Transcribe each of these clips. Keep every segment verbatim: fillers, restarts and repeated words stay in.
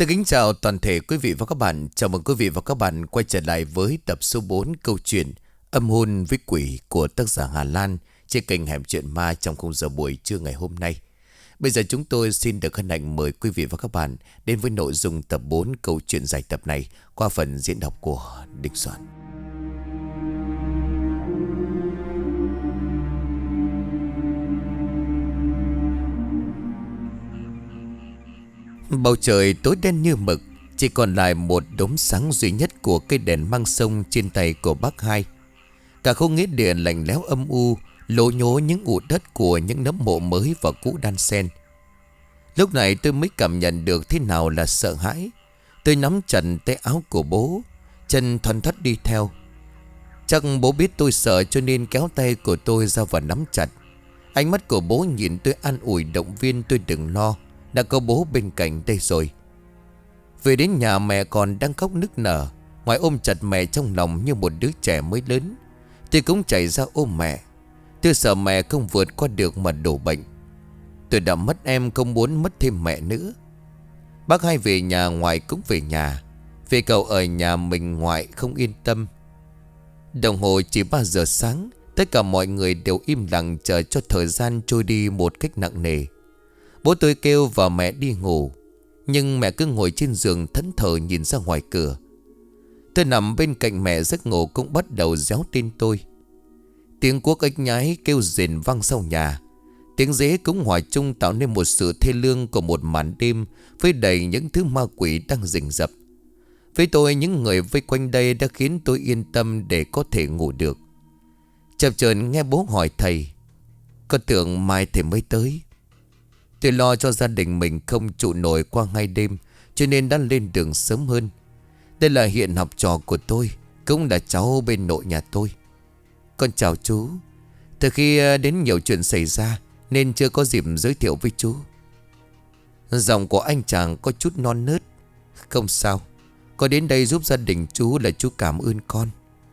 Xin kính chào toàn thể quý vị và các bạn. Chào mừng quý vị và các bạn quay trở lại với tập số bốn câu chuyện Âm hôn với quỷ của tác giả Hà Lan trên kênh Hẻm Chuyện Ma trong khung giờ buổi trưa ngày hôm nay. Bây giờ chúng tôi xin được hân hạnh mời quý vị và các bạn đến với nội dung tập bốn câu chuyện dài tập này qua phần diễn đọc của Đinh Soạn. Bầu trời tối đen như mực, chỉ còn lại một đốm sáng duy nhất của cây đèn mang sông trên tay của bác Hai. Cả không nghĩa địa lạnh lẽo âm u, lố nhố những ụ đất của những nấm mộ mới và cũ đan xen. Lúc này tôi mới cảm nhận được thế nào là sợ hãi. Tôi nắm chặt tay áo của bố, chân thoăn thoắt đi theo. Chắc bố biết tôi sợ cho nên kéo tay của tôi ra và nắm chặt. Ánh mắt của bố nhìn tôi an ủi động viên tôi đừng lo, đã có bố bên cạnh đây rồi. Về đến nhà mẹ còn đang khóc nức nở. Ngoài ôm chặt mẹ trong lòng như một đứa trẻ mới lớn, tôi cũng chạy ra ôm mẹ. Tôi sợ mẹ không vượt qua được mà đổ bệnh. Tôi đã mất em, không muốn mất thêm mẹ nữa. Bác Hai về nhà, ngoại cũng về nhà. Vì cậu ở nhà mình, ngoại không yên tâm. Đồng hồ chỉ ba giờ sáng. Tất cả mọi người đều im lặng chờ cho thời gian trôi đi một cách nặng nề. Bố tôi kêu vào mẹ đi ngủ, nhưng mẹ cứ ngồi trên giường thẫn thờ nhìn ra ngoài cửa. Tôi nằm bên cạnh mẹ, giấc ngủ cũng bắt đầu réo tên tôi. Tiếng cuốc ếch nhái kêu rền vang sau nhà. Tiếng dế cũng hòa chung tạo nên một sự thê lương của một màn đêm với đầy những thứ ma quỷ đang rình rập. Với tôi, những người vây quanh đây đã khiến tôi yên tâm để có thể ngủ được. Chập chờn nghe bố hỏi thầy: "Con tưởng mai thầy mới tới." Tôi lo cho gia đình mình không trụ nổi qua hai đêm, cho nên đã lên đường sớm hơn. Đây là Hiện, học trò của tôi, cũng là cháu bên nội nhà tôi. "Con chào chú. Từ khi đến nhiều chuyện xảy ra nên chưa có dịp giới thiệu với chú." Giọng của anh chàng có chút non nớt. "Không sao, con đến đây giúp gia đình chú là chú cảm ơn con."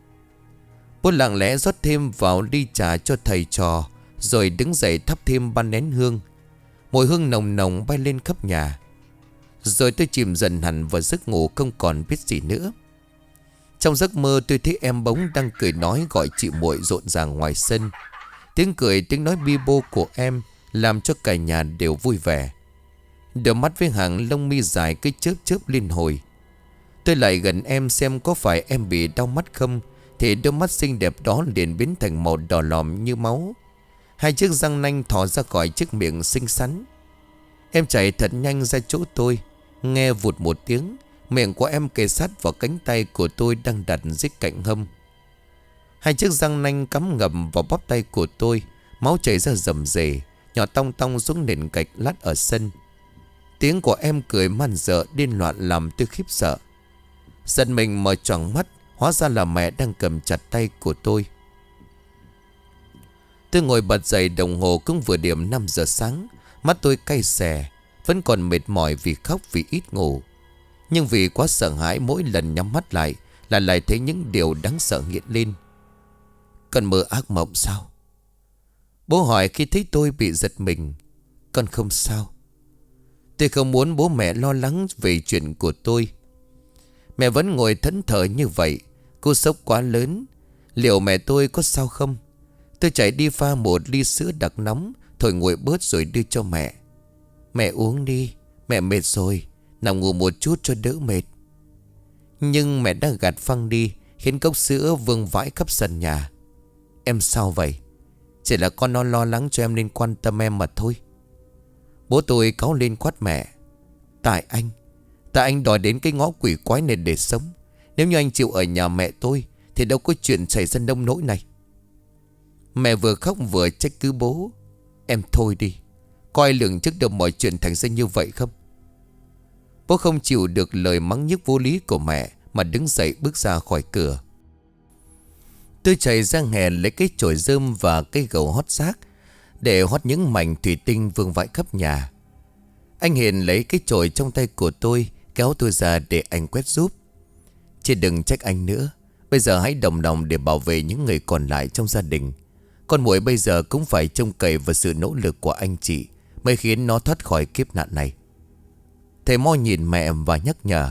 Bố lặng lẽ rót thêm vào ly trà cho thầy trò, rồi đứng dậy thắp thêm ba nén hương. Mùi hương nồng nồng bay lên khắp nhà. Rồi tôi chìm dần hẳn vào giấc ngủ, không còn biết gì nữa. Trong giấc mơ tôi thấy em Bống đang cười nói gọi chị muội rộn ràng ngoài sân. Tiếng cười, tiếng nói bi bô của em làm cho cả nhà đều vui vẻ. Đôi mắt với hàng lông mi dài cứ chớp chớp liên hồi. Tôi lại gần em xem có phải em bị đau mắt không, thì đôi mắt xinh đẹp đó liền biến thành màu đỏ lòm như máu. Hai chiếc răng nanh thò ra khỏi chiếc miệng xinh xắn. Em chạy thật nhanh ra chỗ tôi. Nghe vụt một tiếng, miệng của em kề sát vào cánh tay của tôi đang đặt dưới cạnh hông. Hai chiếc răng nanh cắm ngầm vào bắp tay của tôi. Máu chảy ra rầm rề, nhỏ tong tong xuống nền gạch lát ở sân. Tiếng của em cười man dợ điên loạn làm tôi khiếp sợ. Giật mình mở choàng mắt, hóa ra là mẹ đang cầm chặt tay của tôi. Tôi ngồi bật dậy, đồng hồ cũng vừa điểm năm giờ sáng. Mắt tôi cay xè, vẫn còn mệt mỏi vì khóc, vì ít ngủ. Nhưng vì quá sợ hãi, mỗi lần nhắm mắt lại là lại thấy những điều đáng sợ hiện lên. "Con mơ ác mộng sao?" Bố hỏi khi thấy tôi bị giật mình. "Con không sao." Tôi không muốn bố mẹ lo lắng về chuyện của tôi. Mẹ vẫn ngồi thẫn thờ như vậy. Cô sốc quá lớn. Liệu mẹ tôi có sao không? Tôi chạy đi pha một ly sữa đặc nóng, thổi nguội bớt rồi đưa cho mẹ. "Mẹ uống đi, mẹ mệt rồi, nằm ngủ một chút cho đỡ mệt." Nhưng mẹ đã gạt phăng đi, khiến cốc sữa vương vãi khắp sân nhà. "Em sao vậy?" "Chỉ là con nó lo lắng cho em nên quan tâm em mà thôi." Bố tôi cáu lên quát mẹ: Tại anh Tại anh đòi đến cái ngõ quỷ quái này để sống. Nếu như anh chịu ở nhà mẹ tôi thì đâu có chuyện xảy ra nông nỗi này." Mẹ vừa khóc vừa trách cứ bố: "Em thôi đi, coi lường trước được mọi chuyện thành ra như vậy không?" Bố không chịu được lời mắng nhiếc vô lý của mẹ mà đứng dậy bước ra khỏi cửa. Tôi chạy ra hè lấy cái chổi rơm và cây gầu hót xác để hót những mảnh thủy tinh vương vãi khắp nhà. Anh Hiền lấy cái chổi trong tay của tôi, kéo tôi ra để anh quét giúp. "Chị đừng trách anh nữa. Bây giờ hãy đồng lòng để bảo vệ những người còn lại trong gia đình. Con muội bây giờ cũng phải trông cậy vào sự nỗ lực của anh chị mới khiến nó thoát khỏi kiếp nạn này." Thầy Mo nhìn mẹ và nhắc nhở.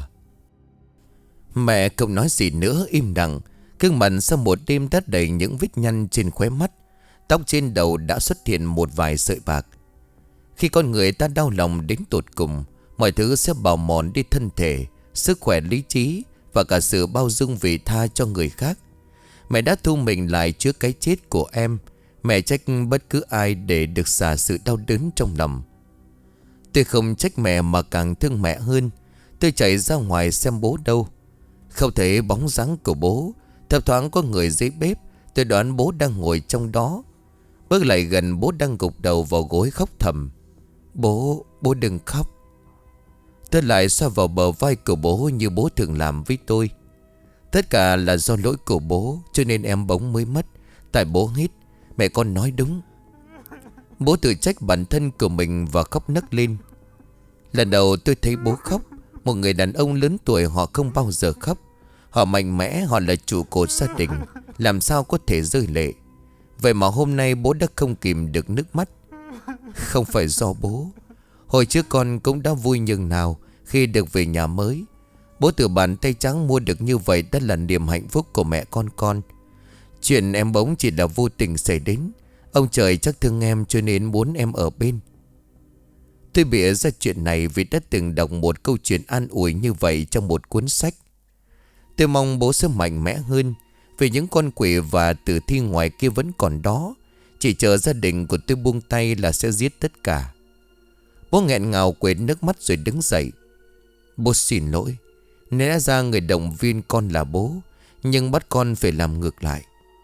Mẹ không nói gì nữa, im lặng. Gương mặt sau một đêm đã đầy những vết nhăn trên khóe mắt. Tóc trên đầu đã xuất hiện một vài sợi bạc. Khi con người ta đau lòng đến tột cùng, mọi thứ sẽ bào mòn đi thân thể, sức khỏe, lý trí và cả sự bao dung vị tha cho người khác. Mẹ đã thu mình lại trước cái chết của em. Mẹ trách bất cứ ai để được xả sự đau đớn trong lòng. Tôi không trách mẹ mà càng thương mẹ hơn. Tôi chạy ra ngoài xem bố đâu. Không thấy bóng dáng của bố. Thấp thoáng có người dưới bếp. Tôi đoán bố đang ngồi trong đó. Bước lại gần, bố đang gục đầu vào gối khóc thầm. Bố, bố đừng khóc. Tôi lại xoa vào bờ vai của bố như bố thường làm với tôi. Tất cả là do lỗi của bố, cho nên em bỗng mới mất. Tại bố hít. Mẹ con nói đúng. Bố tự trách bản thân của mình và khóc nấc lên. Lần đầu tôi thấy bố khóc. Một người đàn ông lớn tuổi họ không bao giờ khóc. Họ mạnh mẽ, họ là trụ cột gia đình, làm sao có thể rơi lệ. Vậy mà hôm nay bố đã không kìm được nước mắt. Không phải do bố. Hồi trước con cũng đã vui nhường nào khi được về nhà mới. Bố từ bàn tay trắng mua được như vậy đã là niềm hạnh phúc của mẹ con con. Chuyện em bỗng chỉ là vô tình xảy đến. Ông trời chắc thương em cho nên muốn em ở bên. Tôi bịa ra chuyện này vì đã từng đọc một câu chuyện an ủi như vậy trong một cuốn sách. Tôi mong bố sẽ mạnh mẽ hơn, vì những con quỷ và tử thi ngoài kia vẫn còn đó. Chỉ chờ gia đình của tôi buông tay là sẽ giết tất cả. Bố nghẹn ngào quệt nước mắt rồi đứng dậy. Bố xin lỗi. Lẽ ra người động viên con là bố, nhưng bắt con phải làm ngược lại.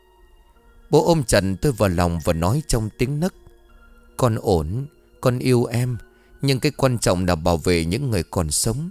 Bố ôm chặt tôi vào lòng và nói trong tiếng nấc. Con ổn, con yêu em, nhưng cái quan trọng là bảo vệ những người còn sống.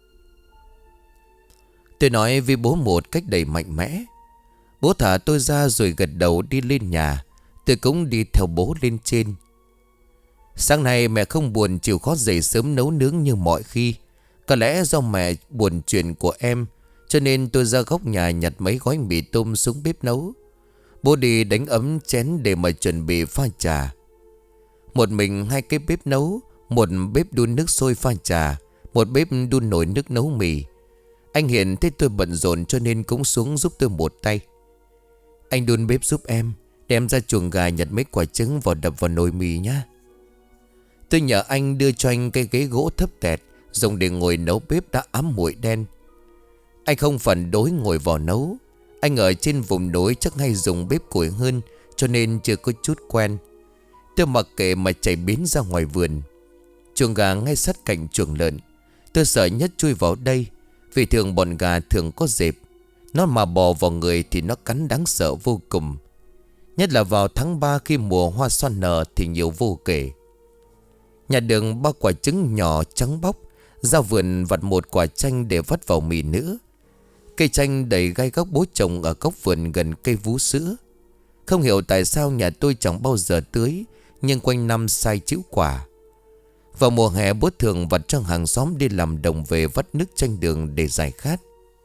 Tôi nói với bố một cách đầy mạnh mẽ. Bố thả tôi ra rồi gật đầu đi lên nhà. Tôi cũng đi theo bố lên trên. Sáng nay mẹ không buồn chịu khó dậy sớm nấu nướng như mọi khi. Có lẽ do mẹ buồn chuyện của em, cho nên tôi ra góc nhà nhặt mấy gói mì tôm xuống bếp nấu. Bố đi đánh ấm chén để mà chuẩn bị pha trà. Một mình hai cái bếp nấu. Một bếp đun nước sôi pha trà, một bếp đun nồi nước nấu mì. Anh Hiền thấy tôi bận rộn cho nên cũng xuống giúp tôi một tay. Anh đun bếp giúp em, đem ra chuồng gà nhặt mấy quả trứng vào đập vào nồi mì nhá. Tôi nhờ anh đưa cho anh cái ghế gỗ thấp tẹt dùng để ngồi nấu bếp đã ám muội đen. Anh không phản đối ngồi vào nấu. Anh ở trên vùng núi chắc hay dùng bếp củi hơn, cho nên chưa có chút quen. Tôi mặc kệ mà chạy biến ra ngoài vườn. Chuồng gà ngay sát cạnh chuồng lợn. Tôi sợ nhất chui vào đây, vì thường bọn gà thường có dẹp. Nó mà bò vào người thì nó cắn đáng sợ vô cùng. Nhất là vào tháng ba khi mùa hoa xoan nở thì nhiều vô kể. Nhà đường ba quả trứng nhỏ trắng bóc. Ra vườn vặt một quả chanh để vắt vào mì nữa. Cây chanh đầy gai góc bố trồng ở góc vườn gần cây vú sữa. Không hiểu tại sao nhà tôi chẳng bao giờ tưới, nhưng quanh năm sai chịu quả. Vào mùa hè bố thường vặt cho hàng xóm đi làm đồng về vắt nước chanh đường để giải khát.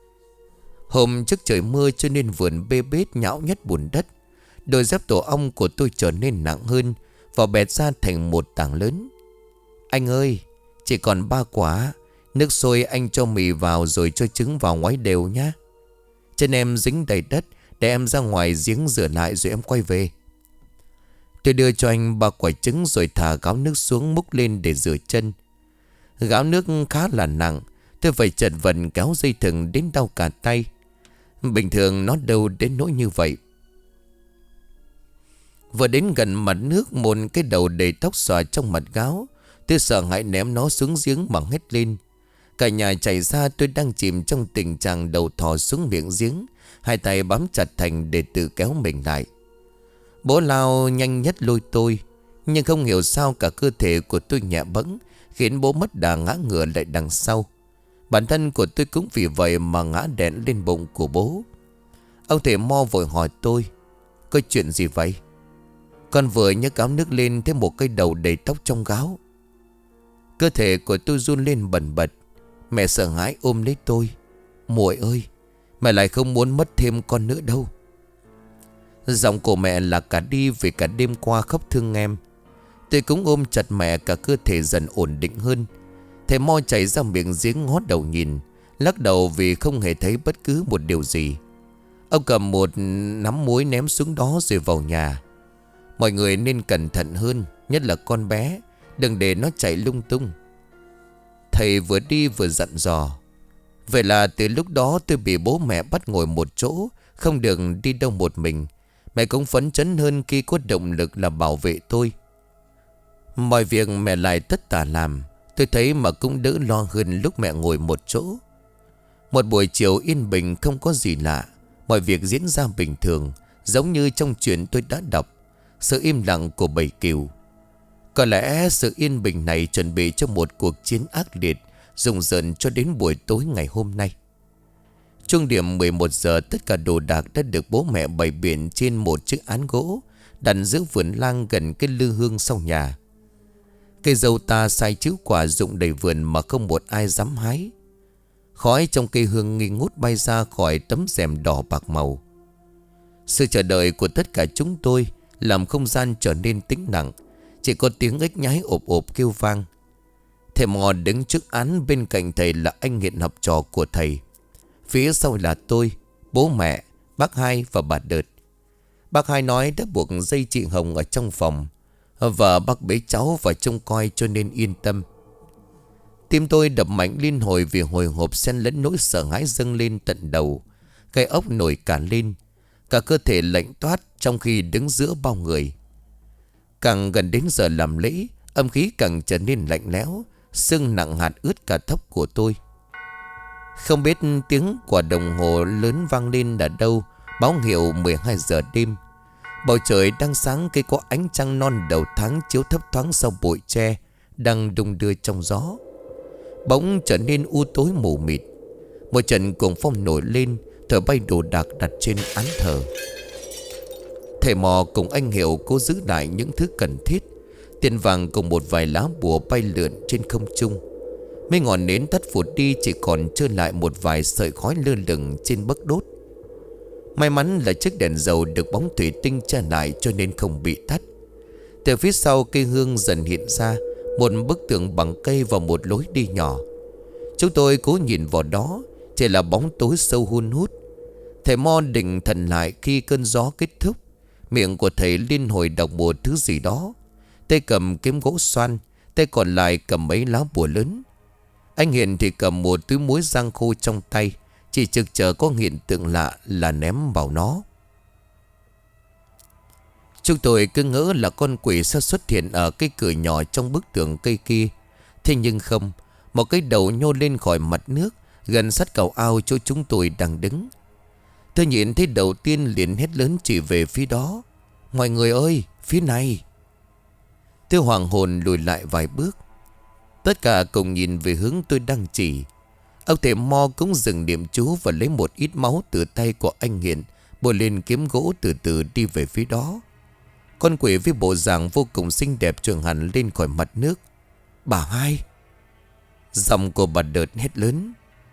Hôm trước trời mưa cho nên vườn bê bết nhão nhét bùn đất. Đôi dép tổ ong của tôi trở nên nặng hơn và bẹt ra thành một tảng lớn. Anh ơi, chỉ còn ba quả. Nước sôi anh cho mì vào rồi cho trứng vào ngoáy đều nhá. Chân em dính đầy đất, để em ra ngoài giếng rửa lại rồi em quay về. Tôi đưa cho anh ba quả trứng rồi thả gáo nước xuống múc lên để rửa chân. Gáo nước khá là nặng. Tôi phải chật vật kéo dây thừng đến đau cả tay. Bình thường nó đâu đến nỗi như vậy. Vừa đến gần mặt nước, một cái đầu đầy tóc xòa trong mặt gáo. Tôi sợ hãi ném nó xuống giếng mà hét lên. Cả nhà chạy ra, tôi đang chìm trong tình trạng đầu thò xuống miệng giếng, hai tay bám chặt thành để tự kéo mình lại. Bố lao nhanh nhất lôi tôi, nhưng không hiểu sao cả cơ thể của tôi nhẹ bẫng, khiến bố mất đà ngã ngửa lại đằng sau. Bản thân của tôi cũng vì vậy mà ngã đè lên bụng của bố. Ông thầy Mo vội hỏi tôi, có chuyện gì vậy? Con vừa nhấc gáo nước lên thấy một cái đầu đầy tóc trong gáo. Cơ thể của tôi run lên bần bật. Mẹ sợ hãi ôm lấy tôi. Muội ơi, mẹ lại không muốn mất thêm con nữa đâu. Giọng của mẹ là cả đi vì cả đêm qua khóc thương em. Tôi cũng ôm chặt mẹ, cả cơ thể dần ổn định hơn. Thầy Mo chạy ra miệng giếng ngó đầu nhìn, lắc đầu vì không hề thấy bất cứ một điều gì. Ông cầm một nắm muối ném xuống đó rồi vào nhà. Mọi người nên cẩn thận hơn, nhất là con bé, đừng để nó chạy lung tung. Thầy vừa đi vừa dặn dò. Vậy là từ lúc đó tôi bị bố mẹ bắt ngồi một chỗ, không được đi đâu một mình. Mẹ cũng phấn chấn hơn khi có động lực là bảo vệ tôi. Mọi việc mẹ lại tất tả làm, tôi thấy mà cũng đỡ lo hơn lúc mẹ ngồi một chỗ. Một buổi chiều yên bình không có gì lạ. Mọi việc diễn ra bình thường, giống như trong chuyện tôi đã đọc. Sự im lặng của bầy cừu. Có lẽ sự yên bình này chuẩn bị cho một cuộc chiến ác liệt, rùng rợn cho đến buổi tối ngày hôm nay. Trung điểm mười một giờ, tất cả đồ đạc đã được bố mẹ bày biện trên một chiếc án gỗ đặt giữa vườn lang gần cái lư hương sau nhà. Cây dâu ta sai chữ quả rụng đầy vườn mà không một ai dám hái. Khói trong cây hương nghi ngút bay ra khỏi tấm rèm đỏ bạc màu. Sự chờ đợi của tất cả chúng tôi làm không gian trở nên tĩnh lặng. Chỉ có tiếng ếch nhái ộp ộp kêu vang. Thầy Mò đứng trước án, bên cạnh thầy là anh Nghiện học trò của thầy. Phía sau là tôi, bố mẹ, bác Hai và bà Đợt. Bác Hai nói đã buộc dây chị Hồng ở trong phòng, và bác bế cháu vào trông coi cho nên yên tâm. Tim tôi đập mạnh liên hồi vì hồi hộp xen lẫn nỗi sợ hãi dâng lên tận đầu. Gai ốc nổi cả lên, cả cơ thể lạnh toát trong khi đứng giữa bao người. Càng gần đến giờ làm lễ, âm khí càng trở nên lạnh lẽo, sưng nặng hạt ướt cả tóc của tôi. Không biết tiếng quả đồng hồ lớn vang lên ở đâu, báo hiệu mười hai giờ đêm. Bầu trời đang sáng, cây có ánh trăng non đầu tháng chiếu thấp thoáng sau bụi tre đang đung đưa trong gió. Bỗng trở nên u tối mù mịt. Một trận cuồng phong nổi lên, thổi bay đồ đạc đặt trên án thờ. Thầy Mò cùng anh Hiệu cố giữ lại những thứ cần thiết. Tiền vàng cùng một vài lá bùa bay lượn trên không trung. Mấy ngọn nến tắt phụt đi, chỉ còn trơ lại một vài sợi khói lơ lửng trên bấc đốt. May mắn là chiếc đèn dầu được bóng thủy tinh che lại cho nên không bị tắt. Từ phía sau cây hương dần hiện ra một bức tường bằng cây và một lối đi nhỏ. Chúng tôi cố nhìn vào đó, chỉ là bóng tối sâu hun hút. Thầy Mo định thần lại khi cơn gió kết thúc. Miệng của thầy liên hồi đọc một thứ gì đó. Tay cầm kiếm gỗ xoan, tay còn lại cầm mấy lá bùa lớn. Anh Hiền thì cầm một túi muối rang khô trong tay, chỉ trực chờ có hiện tượng lạ là ném vào nó. Chúng tôi cứ ngỡ là con quỷ sẽ xuất hiện ở cái cửa nhỏ trong bức tường cây kia. Thế nhưng không, một cái đầu nhô lên khỏi mặt nước gần sát cầu ao chỗ chúng tôi đang đứng. Tôi nhìn thấy đầu tiên liền hét lớn chỉ về phía đó. Mọi người ơi, phía này! Tôi hoàng hồn lùi lại vài bước. Tất cả cùng nhìn về hướng tôi đang chỉ. Ông thầy Mo cũng dừng niệm chú và lấy một ít máu từ tay của anh Hiền, bôi lên kiếm gỗ từ từ đi về phía đó. Con quỷ với bộ dạng vô cùng xinh đẹp trườn hẳn lên khỏi mặt nước. Bà Hai! Giọng của bà Đợt hét lớn.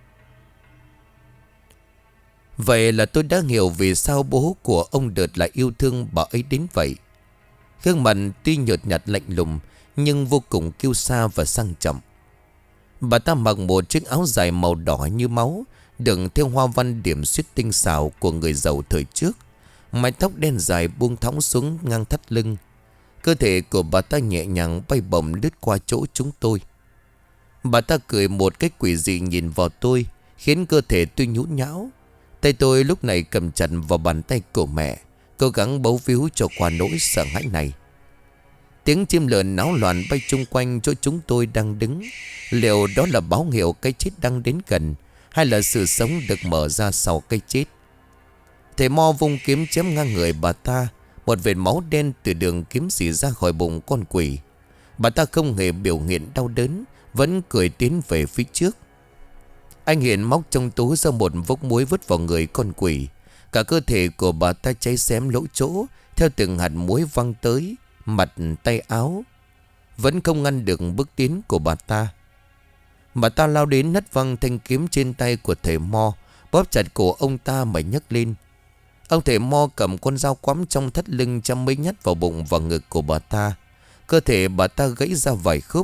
Vậy là tôi đã hiểu vì sao bố của ông Đợt lại yêu thương bà ấy đến vậy. Gương mặt tuy nhợt nhạt lạnh lùng nhưng vô cùng kiêu sa và sang trọng. Bà ta mặc một chiếc áo dài màu đỏ như máu, đựng theo hoa văn điểm xuyết tinh xảo của người giàu thời trước. Mái tóc đen dài buông thõng xuống ngang thắt lưng. Cơ thể của bà ta nhẹ nhàng bay bổng lướt qua chỗ chúng tôi. Bà ta cười một cách quỷ dị nhìn vào tôi, khiến cơ thể tôi nhũn nhão. Tay tôi lúc này cầm chặt vào bàn tay của mẹ, cố gắng bấu víu cho qua nỗi sợ hãi này. Tiếng chim lợn náo loạn bay chung quanh chỗ chúng tôi đang đứng. Liệu đó là báo hiệu cái chết đang đến gần, hay là sự sống được mở ra sau cái chết? Thầy Mo vung kiếm chém ngang người bà ta. Một vệt máu đen từ đường kiếm xì ra khỏi bụng con quỷ. Bà ta không hề biểu hiện đau đớn, vẫn cười tiến về phía trước. Anh Hiền móc trong túi ra một vốc muối vứt vào người con quỷ. Cả cơ thể của bà ta cháy xém lỗ chỗ, theo từng hạt muối văng tới mặt, tay, áo. Vẫn không ngăn được bước tiến của bà ta. Bà ta lao đến nất văng thanh kiếm trên tay của thầy Mo, bóp chặt cổ ông ta mà nhấc lên. Ông thầy Mo cầm con dao quắm trong thắt lưng chăm mấy nhát vào bụng và ngực của bà ta. Cơ thể bà ta gãy ra vài khúc,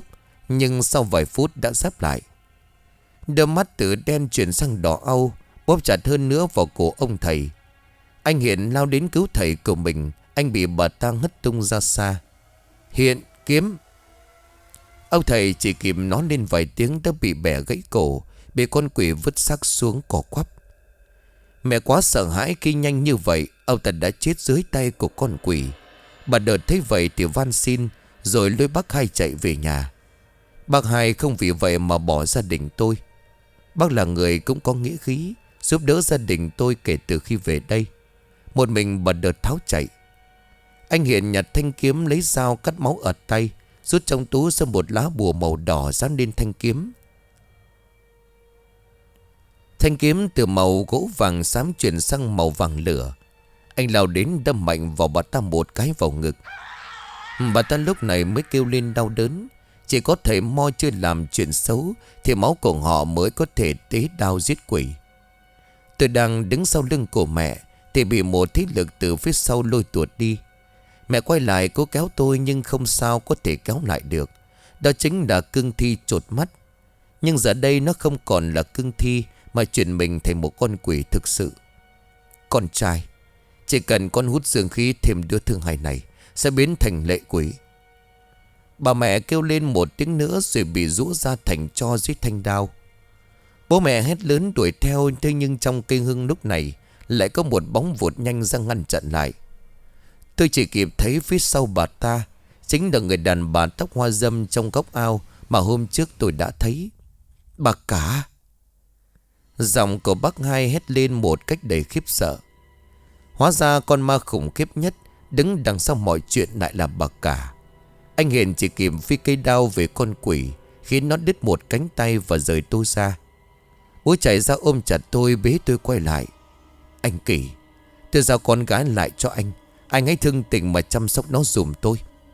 Nhưng sau vài phút đã ráp lại. Đôi mắt từ đen chuyển sang đỏ au, bóp chặt hơn nữa vào cổ ông thầy. Anh Hiện lao đến cứu thầy của mình. Anh bị bà ta hất tung ra xa. Hiện, kiếm. Ông thầy chỉ kịp nói lên vài tiếng đã bị bẻ gãy cổ, bị con quỷ vứt xác xuống cỏ quắp. Mẹ quá sợ hãi khi nhanh như vậy ông ta đã chết dưới tay của con quỷ. Bà đợt thấy vậy thì van xin, rồi lôi bác Hai chạy về nhà. Bác Hai không vì vậy mà bỏ gia đình tôi. Bác là người cũng có nghĩa khí, giúp đỡ gia đình tôi kể từ khi về đây. Một mình bà đợt tháo chạy. Anh Hiện nhặt thanh kiếm, lấy dao cắt máu ở tay, rút trong túi ra một lá bùa màu đỏ dán lên thanh kiếm. Thanh kiếm từ màu gỗ vàng xám chuyển sang màu vàng lửa. Anh lao đến đâm mạnh vào bà ta một cái vào ngực. Bà ta lúc này mới kêu lên đau đớn. Chỉ có thầy Mo chưa làm chuyện xấu thì máu của họ mới có thể tế đao giết quỷ. Tôi đang đứng sau lưng của mẹ thì bị một thế lực từ phía sau lôi tuột đi. Mẹ quay lại cố kéo tôi nhưng không sao có thể kéo lại được. Đó chính là cương thi chột mắt. Nhưng giờ đây nó không còn là cương thi mà chuyển mình thành một con quỷ thực sự. Con trai, chỉ cần con hút dương khí thêm đứa thương hài này sẽ biến thành lệ quỷ. Bà mẹ kêu lên một tiếng nữa rồi bị rũ ra thành tro dưới thanh đao. Bố mẹ hét lớn đuổi theo, thế nhưng trong cây hương lúc này lại có một bóng vụt nhanh ra ngăn chặn lại. Tôi chỉ kịp thấy phía sau bà ta chính là người đàn bà tóc hoa râm trong góc ao mà hôm trước tôi đã thấy. Bà cả. Giọng của bác Hai hét lên một cách đầy khiếp sợ. Hóa ra con ma khủng khiếp nhất đứng đằng sau mọi chuyện lại là bà cả. Anh Hiền chỉ kịp phi cây đao về con quỷ, khiến nó đứt một cánh tay và rời tôi ra. Bố chạy ra ôm chặt tôi, bế tôi quay lại. Anh Kỳ, tôi giao con gái lại cho anh. Anh hãy thương tình mà chăm sóc nó dùm tôi.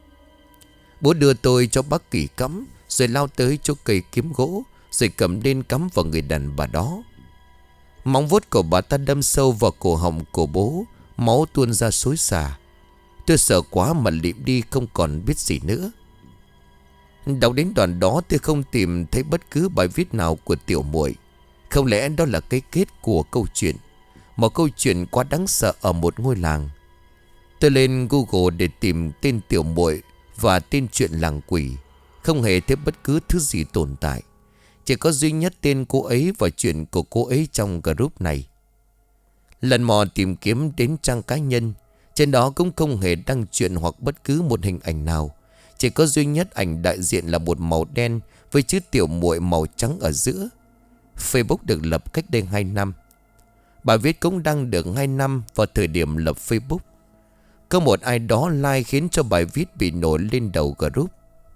Bố đưa tôi cho bác Kỳ cắm, rồi lao tới chỗ cây kiếm gỗ, rồi cầm lên cắm vào người đàn bà đó. Móng vuốt của bà ta đâm sâu vào cổ họng của bố, máu tuôn ra xối xả. Tôi sợ quá mà lịm đi không còn biết gì nữa. Đọc đến đoạn đó tôi không tìm thấy bất cứ bài viết nào của Tiểu Muội. Không lẽ đó là cái kết của câu chuyện, một câu chuyện quá đáng sợ ở một ngôi làng. Tôi lên Google để tìm tên Tiểu Muội và tên chuyện làng quỷ. Không hề thấy bất cứ thứ gì tồn tại. Chỉ có duy nhất tên cô ấy và chuyện của cô ấy trong group này. Lần mò tìm kiếm đến trang cá nhân, trên đó cũng không hề đăng chuyện hoặc bất cứ một hình ảnh nào. Chỉ có duy nhất ảnh đại diện là một màu đen với chữ Tiểu Muội màu trắng ở giữa. Facebook được lập cách đây hai năm. Bài viết cũng đăng được hai năm vào thời điểm lập Facebook. Có một ai đó like khiến cho bài viết bị nổi lên đầu group.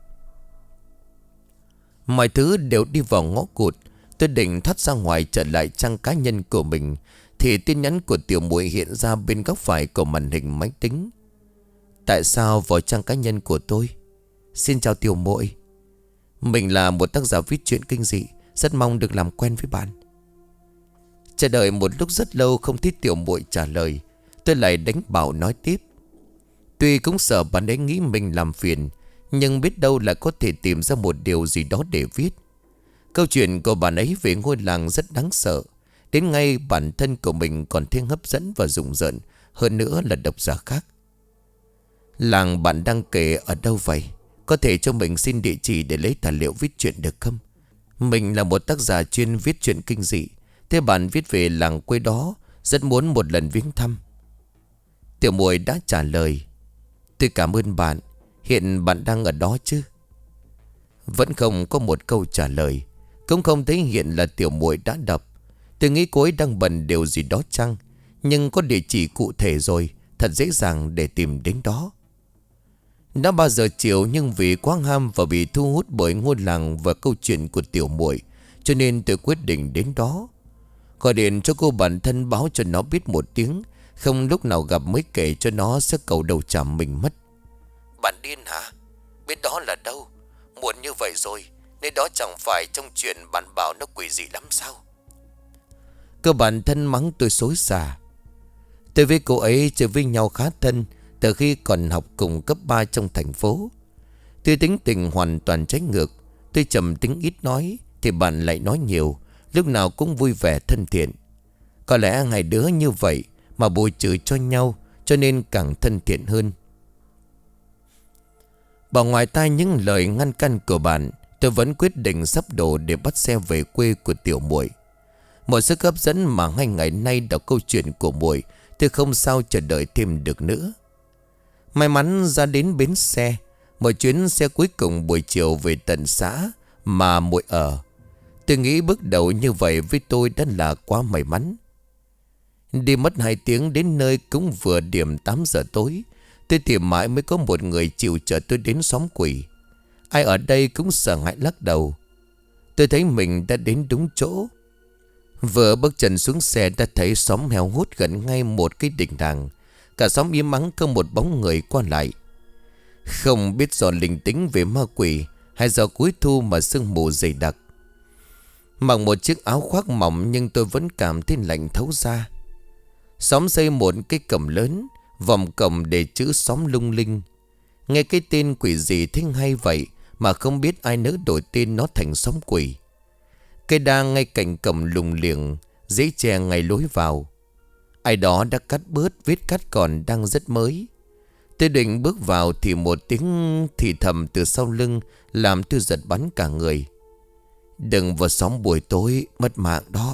Mọi thứ đều đi vào ngõ cụt. Tôi định thoát ra ngoài trở lại trang cá nhân của mình thì tin nhắn của Tiểu Muội hiện ra bên góc phải của màn hình máy tính. Tại sao vào trang cá nhân của tôi? Xin chào Tiểu Muội, mình là một tác giả viết truyện kinh dị, rất mong được làm quen với bạn. Chờ đợi một lúc rất lâu không thấy Tiểu Muội trả lời. Tôi lại đánh bảo nói tiếp. Tuy cũng sợ bạn ấy nghĩ mình làm phiền, nhưng biết đâu là có thể tìm ra một điều gì đó để viết. Câu chuyện của bạn ấy về ngôi làng rất đáng sợ. Đến ngay bản thân của mình còn thêm hấp dẫn và rùng rợn hơn nữa là độc giả khác. Làng bạn đang kể ở đâu vậy? Có thể cho mình xin địa chỉ để lấy tài liệu viết truyện được không? Mình là một tác giả chuyên viết truyện kinh dị. Thế bạn viết về làng quê đó, rất muốn một lần viếng thăm. Tiểu Muội đã trả lời. Tôi cảm ơn bạn. Hiện bạn đang ở đó chứ? Vẫn không có một câu trả lời. Cũng không thấy hiện là Tiểu Muội đã đọc. Tôi nghĩ cô ấy đang bận điều gì đó chăng. Nhưng có địa chỉ cụ thể rồi, thật dễ dàng để tìm đến đó. Đã ba giờ chiều nhưng vì quá ham và bị thu hút bởi ngôi làng và câu chuyện của Tiểu Muội, cho nên tôi quyết định đến đó. Gọi điện cho cô bạn thân báo cho nó biết một tiếng, không lúc nào gặp mới kể cho nó sẽ cầu đầu chạm mình mất. Bạn điên hả? Biết đó là đâu? Muộn như vậy rồi, nên đó chẳng phải trong chuyện bạn bảo nó quỷ dị lắm sao? Cô bạn thân mắng tôi xối xả. Tôi với cô ấy chơi với nhau khá thân từ khi còn học cùng cấp ba trong thành phố. Tôi tính tình hoàn toàn trái ngược. Tôi trầm tính ít nói thì bạn lại nói nhiều, lúc nào cũng vui vẻ thân thiện. Có lẽ hai đứa như vậy mà bồi chửi cho nhau, cho nên càng thân thiện hơn. Bỏ ngoài tai những lời ngăn cản của bạn, tôi vẫn quyết định sắp đồ để bắt xe về quê của tiểu muội. Một sức hấp dẫn mà hai ngày nay đọc câu chuyện của muội, tôi không sao chờ đợi thêm được nữa. May mắn ra đến bến xe, một chuyến xe cuối cùng buổi chiều về tận xã mà muội ở. Tôi nghĩ bước đầu như vậy với tôi đã là quá may mắn. Đi mất hai tiếng đến nơi cũng vừa điểm tám giờ tối. Tôi tìm mãi mới có một người chịu chở tôi đến xóm quỷ. Ai ở đây cũng sợ hãi lắc đầu. Tôi thấy mình đã đến đúng chỗ. Vừa bước chân xuống xe đã thấy xóm heo hút gần ngay một cái đình đàng. Cả xóm im ắng không một bóng người qua lại. Không biết do linh tính về ma quỷ hay do cuối thu mà sương mù dày đặc. Mặc một chiếc áo khoác mỏng nhưng tôi vẫn cảm thấy lạnh thấu da. Xóm xây một cái cổng lớn, vòng cổng để chữ xóm lung linh. Nghe cái tên quỷ gì thích hay vậy mà không biết ai nỡ đổi tên nó thành xóm quỷ. Cây đa ngay cạnh cổng lùng liềng, giấy tre ngay lối vào. Ai đó đã cắt bớt vết cắt còn đang rất mới. Tôi định bước vào thì một tiếng thì thầm từ sau lưng làm tôi giật bắn cả người. Đừng vào xóm buổi tối, mất mạng đó.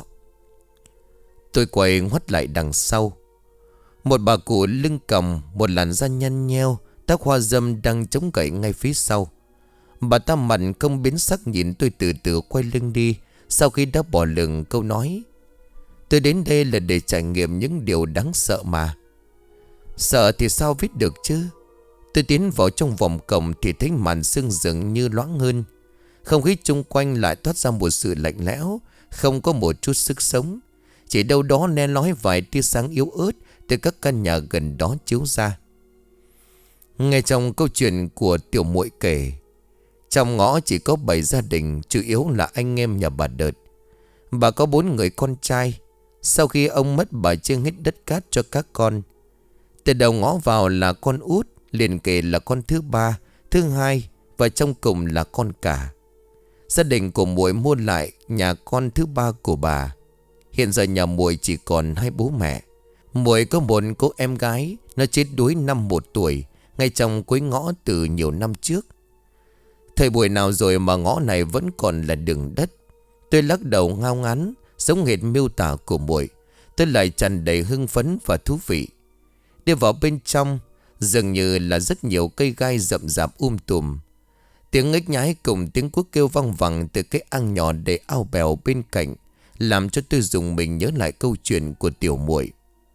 Tôi quay ngoắt lại đằng sau. Một bà cụ lưng còng, một làn da nhăn nheo, tóc hoa râm đang chống gậy ngay phía sau. Bà ta mặt không biến sắc nhìn tôi từ từ quay lưng đi. Sau khi đã bỏ lửng câu nói: tôi đến đây là để trải nghiệm những điều đáng sợ mà. Sợ thì sao biết được chứ. Tôi tiến vào trong vòng cổng thì thấy màn sương dường như loãng hơn. Không khí chung quanh lại toát ra một sự lạnh lẽo, không có một chút sức sống. Chỉ đâu đó le lói vài tia sáng yếu ớt từ các căn nhà gần đó chiếu ra. Nghe trong câu chuyện của tiểu muội kể, trong ngõ chỉ có bảy gia đình, chủ yếu là anh em nhà bà Đợt. Bà có bốn người con trai. Sau khi ông mất, bà chia hết đất cát cho các con. Từ đầu ngõ vào là con út, liền kề là con thứ ba, thứ hai và trong cùng là con cả. Gia đình của muội mua lại nhà con thứ ba của bà. Hiện giờ nhà muội chỉ còn hai bố mẹ. Muội có một cô em gái, nó chết đuối năm một tuổi, ngay trong cuối ngõ từ nhiều năm trước. Thời buổi nào rồi mà ngõ này vẫn còn là đường đất. Tôi lắc đầu ngao ngán, giống hệt miêu tả của muội. Tôi lại tràn đầy hưng phấn và thú vị. Đi vào bên trong, dường như là rất nhiều cây gai rậm rạp um tùm. Tiếng ếch nhái cùng tiếng cuốc kêu vang vẳng từ cái ang nhỏ để ao bèo bên cạnh, làm cho tôi dùng mình nhớ lại câu chuyện của tiểu muội.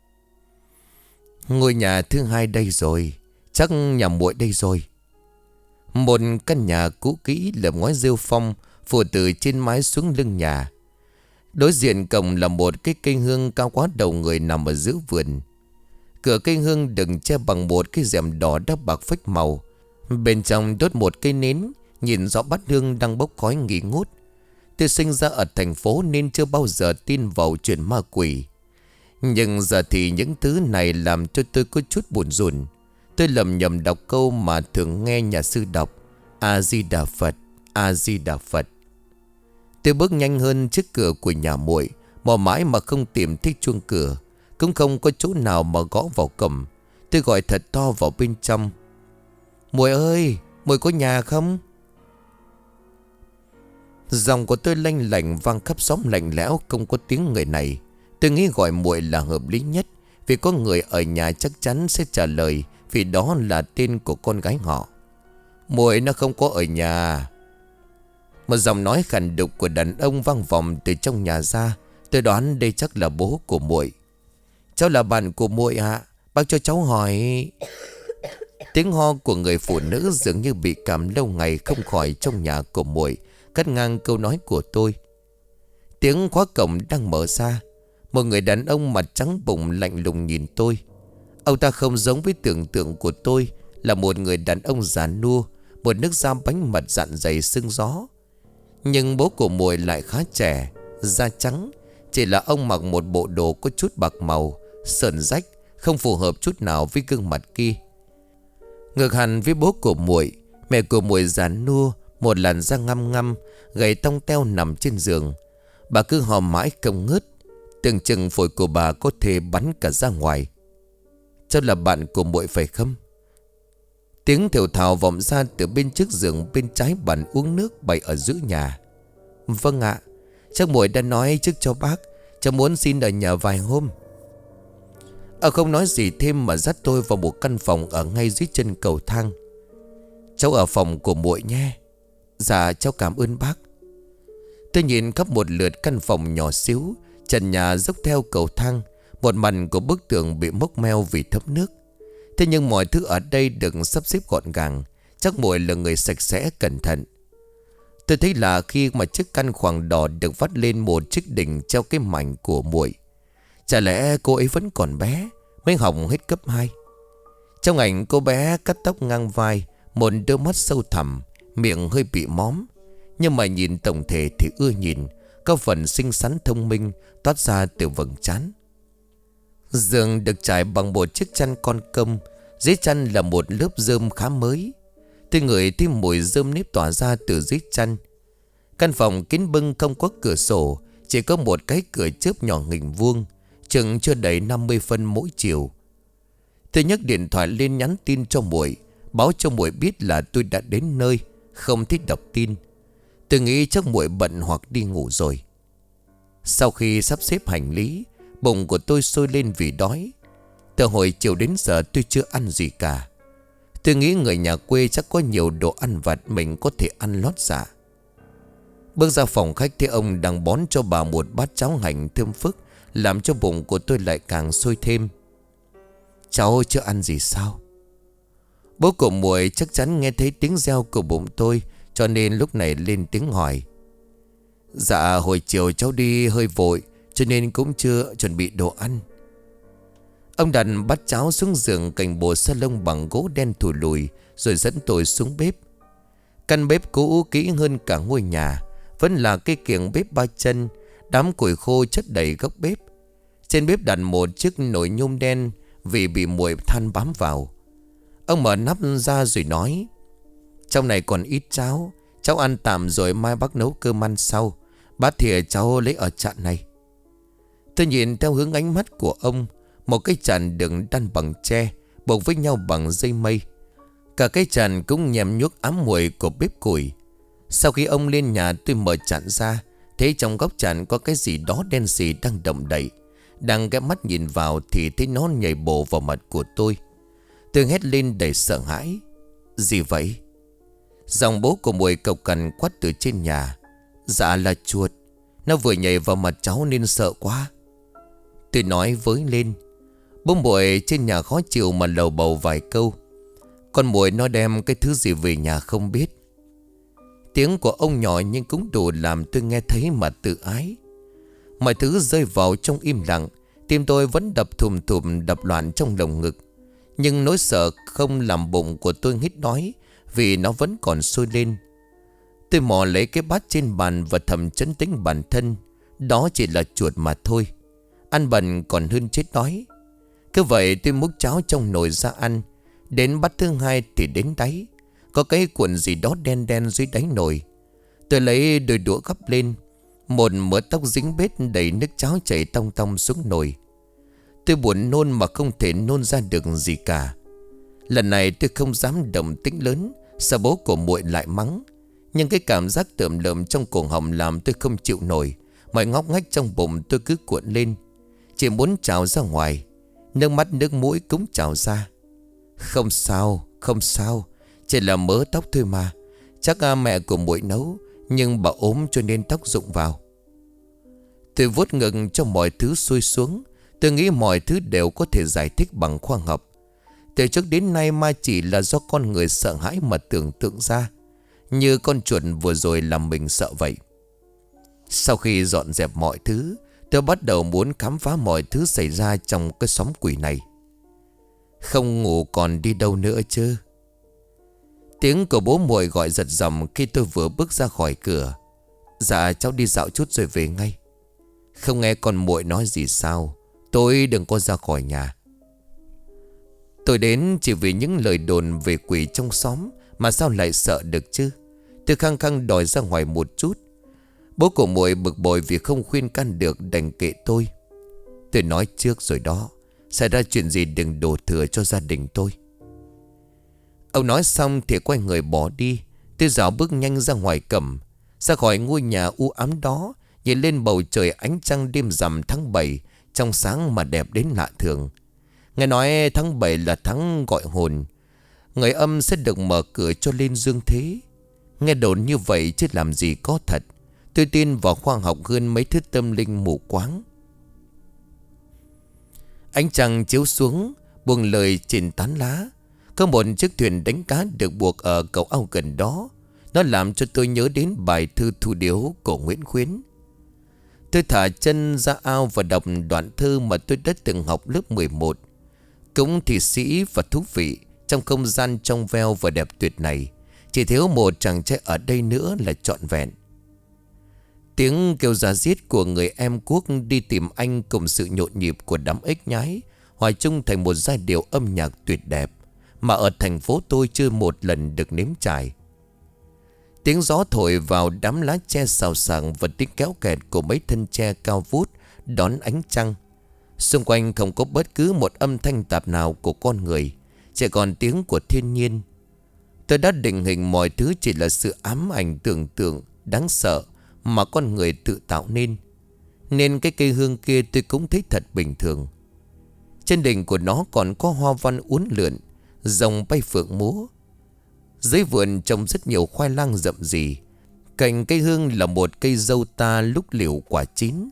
Ngôi nhà thứ hai đây rồi, chắc nhà muội đây rồi. Một căn nhà cũ kỹ lợp ngói rêu phong phủ từ trên mái xuống lưng nhà. Đối diện cổng là một cái cây hương cao quá đầu người nằm ở giữa vườn. Cửa cây hương đừng che bằng một cái rèm đỏ đã bạc phách màu. Bên trong đốt một cây nến, nhìn rõ bát hương đang bốc khói nghi ngút. Tôi sinh ra ở thành phố nên chưa bao giờ tin vào chuyện ma quỷ. Nhưng giờ thì những thứ này làm cho tôi có chút buồn rùn. Tôi lầm nhầm đọc câu mà thường nghe nhà sư đọc: A-di-đà Phật, A-di-đà Phật. Tôi bước nhanh hơn trước cửa của nhà muội, mò mãi mà không tìm thấy chuông cửa, cũng không có chỗ nào mà gõ vào cổng. Tôi gọi thật to vào bên trong: muội ơi, muội có nhà không? Giọng của tôi lanh lảnh vang khắp xóm lạnh lẽo, không có tiếng người này. Tôi nghĩ gọi muội là hợp lý nhất, vì có người ở nhà chắc chắn sẽ trả lời, vì đó là tên của con gái họ. Muội nó không có ở nhà. Một giọng nói khàn đục của đàn ông vang vọng từ trong nhà ra. Tôi đoán đây chắc là bố của muội. Cháu là bạn của muội ạ, à? Bác cho cháu hỏi. Tiếng ho của người phụ nữ dường như bị cảm lâu ngày không khỏi trong nhà của muội, cắt ngang câu nói của tôi. Tiếng khóa cổng đang mở ra. Một người đàn ông mặt trắng bụng lạnh lùng nhìn tôi. Ông ta không giống với tưởng tượng của tôi, là một người đàn ông già nua, một nước da bánh mật dạn dày sưng gió. Nhưng bố của muội lại khá trẻ, da trắng. Chỉ là ông mặc một bộ đồ có chút bạc màu, sờn rách, không phù hợp chút nào với gương mặt kia. Ngược hẳn với bố của muội, mẹ của muội già nua, một làn da ngăm ngăm, gầy tông teo nằm trên giường. Bà cứ hò mãi không ngớt, tưởng chừng phổi của bà có thể bắn cả ra ngoài. Cháu là bạn của muội phải không? Tiếng thều thào vọng ra từ bên trước giường bên trái bàn uống nước bày ở giữa nhà. Vâng ạ, chắc muội đã nói trước cho bác, cháu muốn xin ở nhà vài hôm. Ông không nói gì thêm mà dắt tôi vào một căn phòng ở ngay dưới chân cầu thang. Cháu ở phòng của muội nhé. Dạ cháu cảm ơn bác. Tôi nhìn khắp một lượt căn phòng nhỏ xíu, trần nhà dốc theo cầu thang. Một mặt của bức tường bị mốc meo vì thấm nước. Thế nhưng mọi thứ ở đây được sắp xếp gọn gàng. Chắc muội là người sạch sẽ cẩn thận. Tôi thấy là khi mà chiếc căn khoang đỏ được vắt lên một chiếc đỉnh treo cái mảnh của muội. Chả lẽ cô ấy vẫn còn bé, mới học hết cấp hai. Trong ảnh cô bé cắt tóc ngang vai, một đôi mắt sâu thẳm, miệng hơi bị móm. Nhưng mà nhìn tổng thể thì ưa nhìn, có phần xinh xắn thông minh toát ra từ vầng trán. Giường được trải bằng một chiếc chăn con công. Dưới chăn là một lớp rơm khá mới. Tôi ngửi thấy mùi rơm nếp tỏa ra từ dưới chăn. Căn phòng kín bưng không có cửa sổ, chỉ có một cái cửa chớp nhỏ hình vuông, chừng chưa đầy năm mươi phân mỗi chiều. Tôi nhấc điện thoại lên nhắn tin cho muội, báo cho muội biết là tôi đã đến nơi, không thích đọc tin. Tôi nghĩ chắc muội bận hoặc đi ngủ rồi. Sau khi sắp xếp hành lý, bụng của tôi sôi lên vì đói. Từ hồi chiều đến giờ tôi chưa ăn gì cả. Tôi nghĩ người nhà quê chắc có nhiều đồ ăn vặt mình có thể ăn lót dạ. Bước ra phòng khách thấy ông đang bón cho bà một bát cháo hành thơm phức, làm cho bụng của tôi lại càng sôi thêm. Cháu chưa ăn gì sao? Bố của muội chắc chắn nghe thấy tiếng reo của bụng tôi, cho nên lúc này lên tiếng hỏi. Dạ hồi chiều cháu đi hơi vội, cho nên cũng chưa chuẩn bị đồ ăn. Ông đặt bát cháo xuống giường cạnh bộ salon bằng gỗ đen thùi lùi, rồi dẫn tôi xuống bếp. Căn bếp cũ kỹ hơn cả ngôi nhà, vẫn là cái kiềng bếp ba chân, đám củi khô chất đầy góc bếp. Trên bếp đặt một chiếc nồi nhôm đen vì bị muỗi than bám vào. Ông mở nắp ra rồi nói. Trong này còn ít cháo, cháu ăn tạm rồi mai bác nấu cơm ăn sau. Bát thìa cháu lấy ở chạn này. Tôi nhìn theo hướng ánh mắt của ông. Một cái chạn đựng đan bằng tre, buộc với nhau bằng dây mây. Cả cái chạn cũng nhèm nhuốc ám mùi của bếp củi. Sau khi ông lên nhà tôi mở chạn ra, thấy trong góc chạn có cái gì đó đen xì đang động đậy. Đang ghé mắt nhìn vào thì thấy nó nhảy bổ vào mặt của tôi. Tôi hét lên đầy sợ hãi. Gì vậy? Giọng bố của muội cộc cằn quát từ trên nhà. Dạ là chuột. Nó vừa nhảy vào mặt cháu nên sợ quá. Tôi nói với lên. Bố muội trên nhà khó chịu mà lầu bầu vài câu. Con muội nó đem cái thứ gì về nhà không biết. Tiếng của ông nhỏ nhưng cũng đủ làm tôi nghe thấy mà tự ái. Mọi thứ rơi vào trong im lặng. Tim tôi vẫn đập thùm thùm đập loạn trong lồng ngực. Nhưng nỗi sợ không làm bụng của tôi hít đói, vì nó vẫn còn sôi lên. Tôi mò lấy cái bát trên bàn và thầm trấn tĩnh bản thân. Đó chỉ là chuột mà thôi. Ăn bần còn hơn chết đói. Cứ vậy tôi múc cháo trong nồi ra ăn. Đến bát thứ hai thì đến đáy. Có cái cuộn gì đó đen đen dưới đáy nồi. Tôi lấy đôi đũa gắp lên. Một mớ tóc dính bết đầy nước cháo chảy tong tong xuống nồi. Tôi buồn nôn mà không thể nôn ra được gì cả. Lần này tôi không dám động tĩnh lớn, sợ bố của muội lại mắng. Nhưng cái cảm giác tởm lợm trong cổ họng làm tôi không chịu nổi. Mọi ngóc ngách trong bụng tôi cứ cuộn lên, chỉ muốn trào ra ngoài. Nước mắt nước mũi cũng trào ra. Không sao, không sao, chỉ là mớ tóc thôi mà. Chắc à, mẹ của muội nấu, nhưng bà ốm cho nên tóc rụng vào. Tôi vuốt ngực cho mọi thứ xuôi xuống. Tôi nghĩ mọi thứ đều có thể giải thích bằng khoa học. Từ trước đến nay ma chỉ là do con người sợ hãi mà tưởng tượng ra. Như con chuột vừa rồi làm mình sợ vậy. Sau khi dọn dẹp mọi thứ, tôi bắt đầu muốn khám phá mọi thứ xảy ra trong cái xóm quỷ này. Không ngủ còn đi đâu nữa chứ? Tiếng của bố muội gọi giật giọng khi tôi vừa bước ra khỏi cửa. Dạ cháu đi dạo chút rồi về ngay. Không nghe con muội nói gì sao? Tôi đừng có ra khỏi nhà. Tôi đến chỉ vì những lời đồn về quỷ trong xóm, mà sao lại sợ được chứ? Tôi khăng khăng đòi ra ngoài một chút. Bố của muội bực bội vì không khuyên can được, đành kệ tôi. Tôi nói trước rồi đó, xảy ra chuyện gì đừng đổ thừa cho gia đình tôi. Ông nói xong thì quay người bỏ đi. Tôi dạo bước nhanh ra ngoài cầm, ra khỏi ngôi nhà u ám đó, nhìn lên bầu trời ánh trăng đêm rằm tháng bảy, trong sáng mà đẹp đến lạ thường. Nghe nói tháng bảy là tháng gọi hồn, người âm sẽ được mở cửa cho lên dương thế. Nghe đồn như vậy chứ làm gì có thật. Tôi tin vào khoa học hơn mấy thứ tâm linh mù quáng. Ánh trăng chiếu xuống, buông lời trên tán lá. Có một chiếc thuyền đánh cá được buộc ở cầu ao gần đó. Nó làm cho tôi nhớ đến bài thư Thu Điếu của Nguyễn Khuyến. Tôi thả chân ra ao và đọc đoạn thơ mà tôi đã từng học lớp mười một. Cũng thị sĩ và thú vị. Trong không gian trong veo và đẹp tuyệt này, chỉ thiếu một chàng trai ở đây nữa là trọn vẹn. Tiếng kêu ra giết của người em cuốc đi tìm anh cùng sự nhộn nhịp của đám ếch nhái hòa chung thành một giai điệu âm nhạc tuyệt đẹp mà ở thành phố tôi chưa một lần được nếm trải. Tiếng gió thổi vào đám lá tre xào xạc và tiếng kéo kẹt của mấy thân tre cao vút đón ánh trăng. Xung quanh không có bất cứ một âm thanh tạp nào của con người, chỉ còn tiếng của thiên nhiên. Tôi đã định hình mọi thứ chỉ là sự ám ảnh tưởng tượng đáng sợ mà con người tự tạo nên. Nên cái cây hương kia tôi cũng thấy thật bình thường. Trên đỉnh của nó còn có hoa văn uốn lượn, rồng bay phượng múa. Dưới vườn trồng rất nhiều khoai lang rậm rì. Cạnh cây hương là một cây dâu ta lúc liễu quả chín.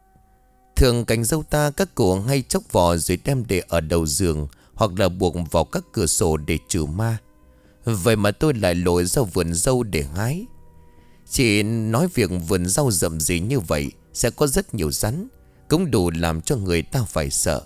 Thường cành dâu ta các cụ hay chóc vỏ rồi đem để ở đầu giường, hoặc là buộc vào các cửa sổ để trừ ma. Vậy mà tôi lại lội ra vườn dâu để hái. Chỉ nói việc vườn rau rậm rì như vậy sẽ có rất nhiều rắn, cũng đủ làm cho người ta phải sợ.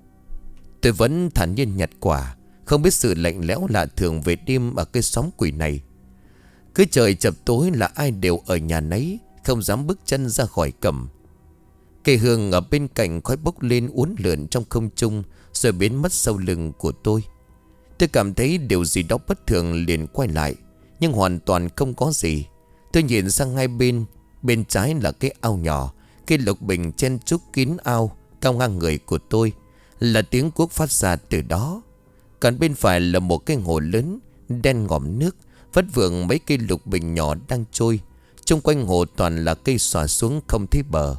Tôi vẫn thản nhiên nhặt quả, không biết sự lạnh lẽo lạ thường về đêm ở cái xóm quỷ này. Cứ trời chập tối là ai đều ở nhà nấy, không dám bước chân ra khỏi cầm. Cây hương ở bên cạnh khói bốc lên uốn lượn trong không trung rồi biến mất sau lưng của tôi. Tôi cảm thấy điều gì đó bất thường liền quay lại, nhưng hoàn toàn không có gì. Tôi nhìn sang hai bên. Bên trái là cái ao nhỏ, cái lục bình chen chúc kín ao cao ngang người của tôi, là tiếng cuốc phát ra từ đó. Còn bên phải là một cái hồ lớn đen ngòm nước, vất vưởng mấy cây lục bình nhỏ đang trôi. Xung quanh hồ toàn là cây xòa xuống không thấy bờ.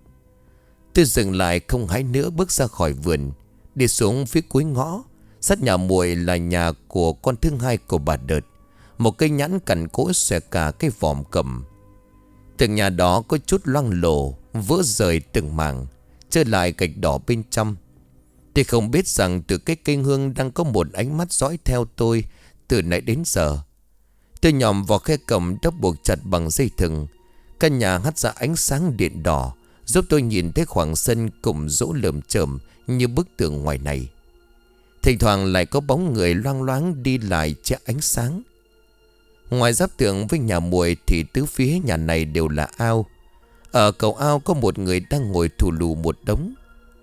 Tôi dừng lại không hái nữa, bước ra khỏi vườn, đi xuống phía cuối ngõ. Sát nhà muội là nhà của con thứ hai của bà Đợt, một cây nhãn cằn cỗi xòe cả cái vòm cầm. Từng nhà đó có chút loang lổ, vỡ rời từng mảng, trơ lại gạch đỏ bên trong. Tôi không biết rằng từ cái cây hương đang có một ánh mắt dõi theo tôi từ nãy đến giờ. Tôi nhòm vào khe cầm đã buộc chặt bằng dây thừng. Căn nhà hắt ra ánh sáng điện đỏ, giúp tôi nhìn thấy khoảng sân cùng rỗ lởm chởm như bức tường ngoài này. Thỉnh thoảng lại có bóng người loang loáng đi lại che ánh sáng. Ngoài giáp tường với nhà muội thì tứ phía nhà này đều là ao. Ở cầu ao có một người đang ngồi thù lù một đống.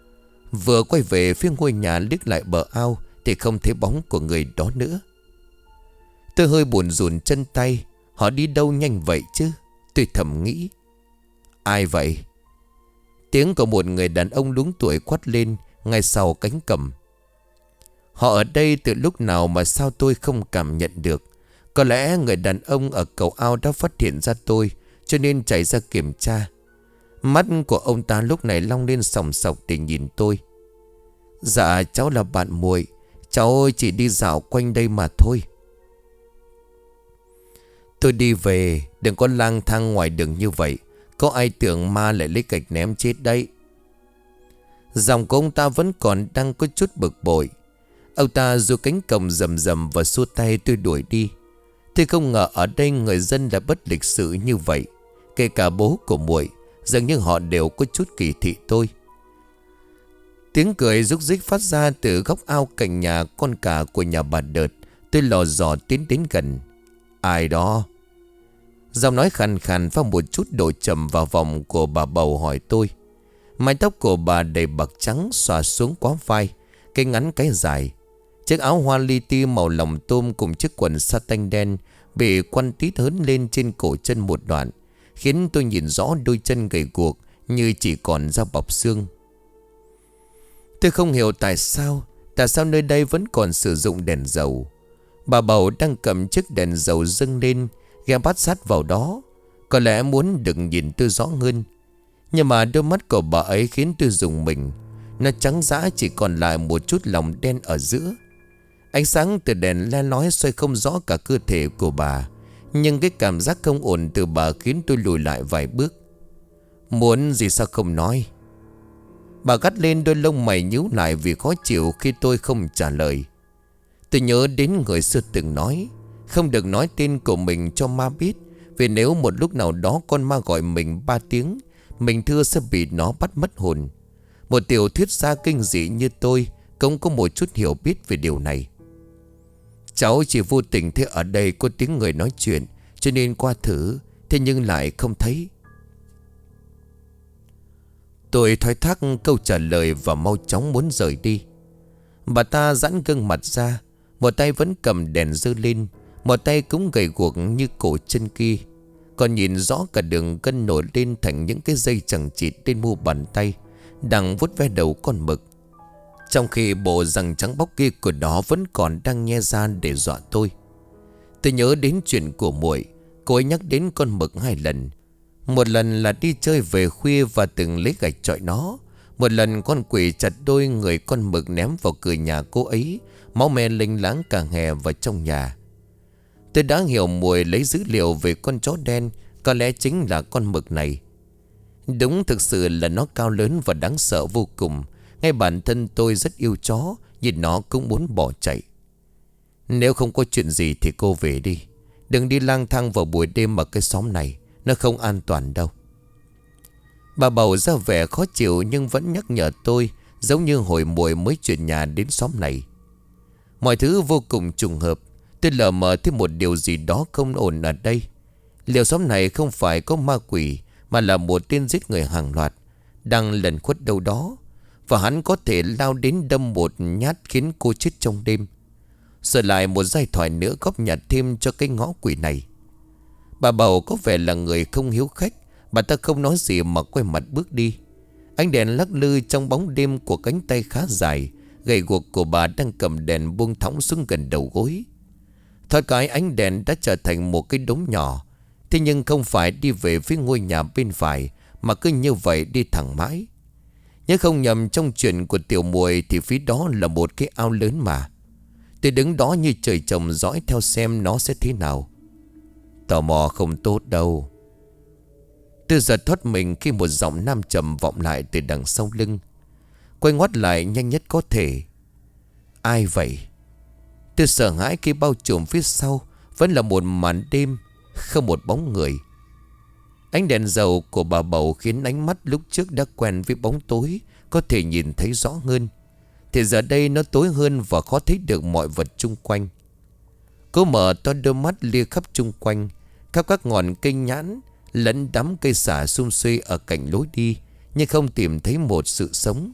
Vừa quay về phía ngôi nhà liếc lại bờ ao thì không thấy bóng của người đó nữa. Tôi hơi buồn rùn chân tay. Họ đi đâu nhanh vậy chứ? Tôi thầm nghĩ. Ai vậy? Tiếng của một người đàn ông đúng tuổi quát lên ngay sau cánh cầm. Họ ở đây từ lúc nào mà sao tôi không cảm nhận được? Có lẽ người đàn ông ở cầu ao đã phát hiện ra tôi, cho nên chạy ra kiểm tra. Mắt của ông ta lúc này long lên sòng sọc để nhìn tôi. Dạ cháu là bạn muội, cháu chỉ đi dạo quanh đây mà thôi. Tôi đi về, đừng có lang thang ngoài đường như vậy. Có ai tưởng ma lại lấy gạch ném chết đấy. Giọng của ông ta vẫn còn đang có chút bực bội. Ông ta giơ cánh cầm rầm rầm và xua tay tôi đuổi đi. Tôi không ngờ ở đây người dân đã bất lịch sự như vậy. Kể cả bố của muội, dường như họ đều có chút kỳ thị tôi. Tiếng cười rúc rích phát ra từ góc ao cạnh nhà con cả của nhà bà Đợt. Tôi lò dò tiến đến gần. Ai đó? Giọng nói khàn khàn pha một chút độ trầm vào vòng của bà bầu hỏi tôi. Mái tóc của bà đầy bạc trắng xòa xuống quá vai, cái ngắn cái dài. Chiếc áo hoa li ti màu lòng tôm cùng chiếc quần sa tanh đen bị quăn tít hớn lên trên cổ chân một đoạn, khiến tôi nhìn rõ đôi chân gầy guộc như chỉ còn da bọc xương. Tôi không hiểu tại sao Tại sao nơi đây vẫn còn sử dụng đèn dầu. Bà Bầu đang cầm chiếc đèn dầu dâng lên, ghé bắt sát vào đó. Có lẽ muốn được nhìn tôi rõ hơn. Nhưng mà đôi mắt của bà ấy khiến tôi rùng mình. Nó trắng dã, chỉ còn lại một chút lòng đen ở giữa. Ánh sáng từ đèn le lói soi không rõ cả cơ thể của bà. Nhưng cái cảm giác không ổn từ bà khiến tôi lùi lại vài bước. Muốn gì sao không nói? Bà gắt lên, đôi lông mày nhíu lại vì khó chịu khi tôi không trả lời. Tôi nhớ đến người xưa từng nói, không được nói tên của mình cho ma biết, vì nếu một lúc nào đó con ma gọi mình ba tiếng, mình thưa sẽ bị nó bắt mất hồn. Một tiểu thuyết gia kinh dị như tôi cũng có một chút hiểu biết về điều này. Cháu chỉ vô tình thấy ở đây có tiếng người nói chuyện, cho nên qua thử, thế nhưng lại không thấy. Tôi thoái thác câu trả lời và mau chóng muốn rời đi. Bà ta giãn gương mặt ra, một tay vẫn cầm đèn giơ lên, một tay cũng gầy guộc như cổ chân kia. Còn nhìn rõ cả đường gân nổi lên thành những cái dây chằng chịt trên mu bàn tay, đang vuốt ve đầu con mực. Trong khi bộ răng trắng bóc kia của nó vẫn còn đang nhe ra để dọa tôi. Tôi nhớ đến chuyện của muội. Cô ấy nhắc đến con mực hai lần. Một lần là đi chơi về khuya và từng lấy gạch chọi nó. Một lần con quỷ chặt đôi người con mực ném vào cửa nhà cô ấy, máu me linh láng cả hè vào trong nhà. Tôi đã hiểu muội lấy dữ liệu về con chó đen có lẽ chính là con mực này. Đúng, thực sự là nó cao lớn và đáng sợ vô cùng. Ngay bản thân tôi rất yêu chó, nhìn nó cũng muốn bỏ chạy. Nếu không có chuyện gì thì cô về đi. Đừng đi lang thang vào buổi đêm ở cái xóm này, nó không an toàn đâu. Bà Bầu ra vẻ khó chịu nhưng vẫn nhắc nhở tôi, giống như hồi muội mới chuyển nhà đến xóm này. Mọi thứ vô cùng trùng hợp. Tôi lờ mờ thấy một điều gì đó không ổn ở đây. Liệu xóm này không phải có ma quỷ, mà là một tên giết người hàng loạt đang lẩn khuất đâu đó, và hắn có thể lao đến đâm một nhát khiến cô chết trong đêm. Rồi lại một giai thoại nữa góp nhặt thêm cho cái ngõ quỷ này. Bà Bầu có vẻ là người không hiếu khách. Bà ta không nói gì mà quay mặt bước đi. Ánh đèn lắc lư trong bóng đêm của cánh tay khá dài gầy guộc của bà đang cầm đèn buông thõng xuống gần đầu gối. Thoát cái ánh đèn đã trở thành một cái đống nhỏ. Thế nhưng không phải đi về phía ngôi nhà bên phải, mà cứ như vậy đi thẳng mãi. Nhớ không nhầm, trong chuyện của tiểu muội thì phía đó là một cái ao lớn mà. Tôi đứng đó như trời trồng dõi theo xem nó sẽ thế nào. Tò mò không tốt đâu. Tôi giật thoát mình khi một giọng nam trầm vọng lại từ đằng sau lưng. Quay ngoắt lại nhanh nhất có thể. Ai vậy? Tôi sợ hãi khi bao trùm phía sau vẫn là một màn đêm, không một bóng người. Ánh đèn dầu của bà Bầu khiến ánh mắt lúc trước đã quen với bóng tối có thể nhìn thấy rõ hơn. Thì giờ đây nó tối hơn và khó thấy được mọi vật chung quanh. Cô mở to đôi mắt lia khắp chung quanh, khắp các ngọn cây nhãn lẫn đám cây xả sum xuê ở cạnh lối đi, nhưng không tìm thấy một sự sống.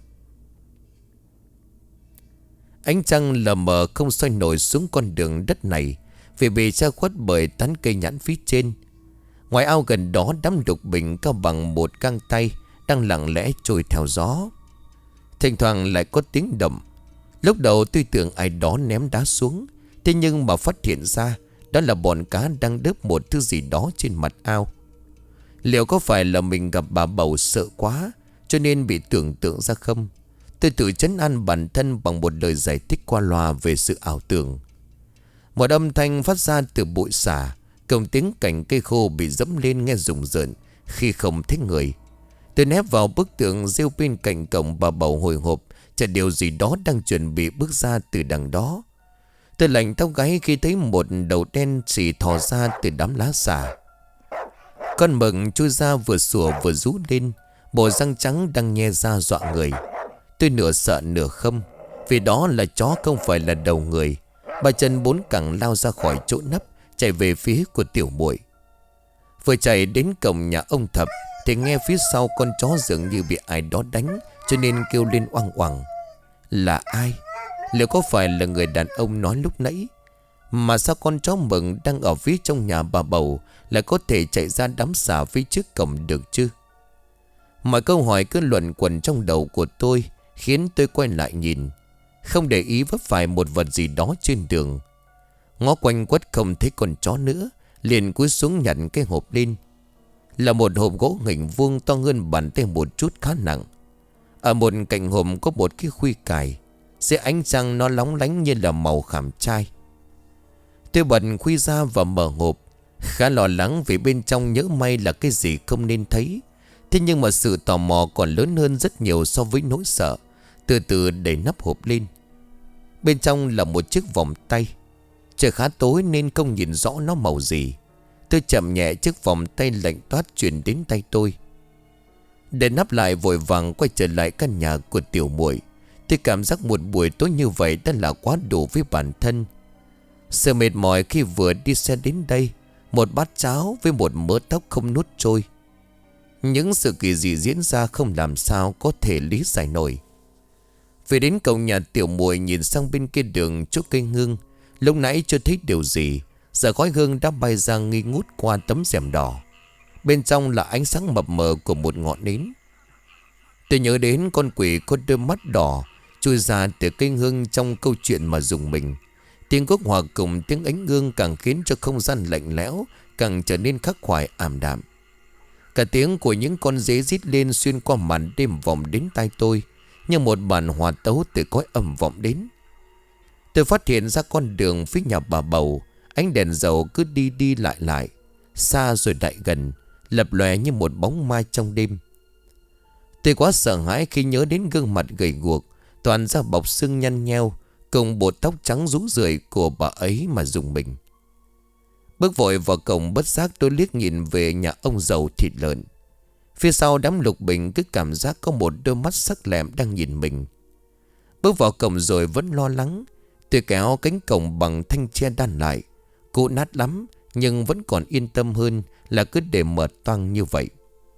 Ánh trăng lờ mờ không soi nổi xuống con đường đất này, vì bị che khuất bởi tán cây nhãn phía trên. Ngoài ao gần đó, đám lục bình cao bằng một gang tay đang lặng lẽ trôi theo gió. Thỉnh thoảng lại có tiếng động. Lúc đầu tôi tưởng ai đó ném đá xuống, thế nhưng mà phát hiện ra đó là bọn cá đang đớp một thứ gì đó trên mặt ao. Liệu có phải là mình gặp bà Bầu sợ quá cho nên bị tưởng tượng ra không? Tôi tự trấn an bản thân bằng một lời giải thích qua loa về sự ảo tưởng. Một âm thanh phát ra từ bụi xả, cùng tiếng cành cây khô bị dẫm lên nghe rùng rợn khi không thấy người. Tôi nép vào bức tượng rêu bên cạnh cổng bà Bầu hồi hộp, chờ điều gì đó đang chuẩn bị bước ra từ đằng đó. Tôi lạnh tóc gáy khi thấy một đầu đen xì thò ra từ đám lá xả. Con mực chui ra vừa sủa vừa rú lên, bộ răng trắng đang nhe ra dọa người. Tôi nửa sợ nửa không, vì đó là chó không phải là đầu người. Ba chân bốn cẳng lao ra khỏi chỗ nấp, chạy về phía của tiểu muội. Vừa chạy đến cổng nhà ông Thập thì nghe phía sau con chó dường như bị ai đó đánh, cho nên kêu lên oang oang. Là ai? Liệu có phải là người đàn ông nói lúc nãy? Mà sao con chó mừng đang ở phía trong nhà bà bầu lại có thể chạy ra đám xả phía trước cổng được chứ? Mọi câu hỏi cứ luẩn quẩn trong đầu của tôi, khiến tôi quay lại nhìn, không để ý vấp phải một vật gì đó trên đường. Ngó quanh quất không thấy con chó nữa, liền cúi xuống nhặt cái hộp lên. Là một hộp gỗ hình vuông to hơn bàn tay một chút, khá nặng. Ở một cạnh hộp có một cái khuy cài, dưới ánh trăng nó lóng lánh như là màu khảm trai. Tôi bật khuy ra và mở hộp, khá lo lắng vì bên trong nhỡ may là cái gì không nên thấy. Thế nhưng mà sự tò mò còn lớn hơn rất nhiều so với nỗi sợ. Từ từ đẩy nắp hộp lên. Bên trong là một chiếc vòng tay. Trời khá tối nên không nhìn rõ nó màu gì. Tôi chậm nhẹ chiếc vòng tay lạnh toát chuyển đến tay tôi. Để nắp lại vội vàng quay trở lại căn nhà của tiểu muội. Tôi cảm giác một buổi tối như vậy đã là quá đủ với bản thân. Sợ mệt mỏi khi vừa đi xe đến đây. Một bát cháo với một mớ tóc không nuốt trôi. Những sự kỳ dị diễn ra không làm sao có thể lý giải nổi. Về đến cổng nhà tiểu muội nhìn sang bên kia đường chỗ cây hương. Lúc nãy chưa thấy điều gì, giờ khói hương đã bay ra nghi ngút qua tấm rèm đỏ. Bên trong là ánh sáng mập mờ của một ngọn nến. Tôi nhớ đến con quỷ có đôi mắt đỏ chui ra từ cây hương trong câu chuyện mà dùng mình. Tiếng quốc hòa cùng tiếng ánh hương càng khiến cho không gian lạnh lẽo càng trở nên khắc khoải ảm đạm. Cả tiếng của những con dế rít lên xuyên qua màn đêm vọng đến tai tôi, như một bản hòa tấu từ cõi âm vọng đến. Tôi phát hiện ra con đường phía nhà bà bầu, ánh đèn dầu cứ đi đi lại lại, xa rồi lại gần, lập lòe như một bóng ma trong đêm. Tôi quá sợ hãi khi nhớ đến gương mặt gầy guộc, toàn da bọc xương nhăn nheo, cùng bộ tóc trắng rũ rượi của bà ấy mà dùng mình. Bước vội vào cổng, bất giác tôi liếc nhìn về nhà ông giàu thịt lợn. Phía sau đám lục bình cứ cảm giác có một đôi mắt sắc lẹm đang nhìn mình. Bước vào cổng rồi vẫn lo lắng. Tôi kéo cánh cổng bằng thanh tre đan lại. Cũ nát lắm nhưng vẫn còn yên tâm hơn là cứ để mở toang như vậy.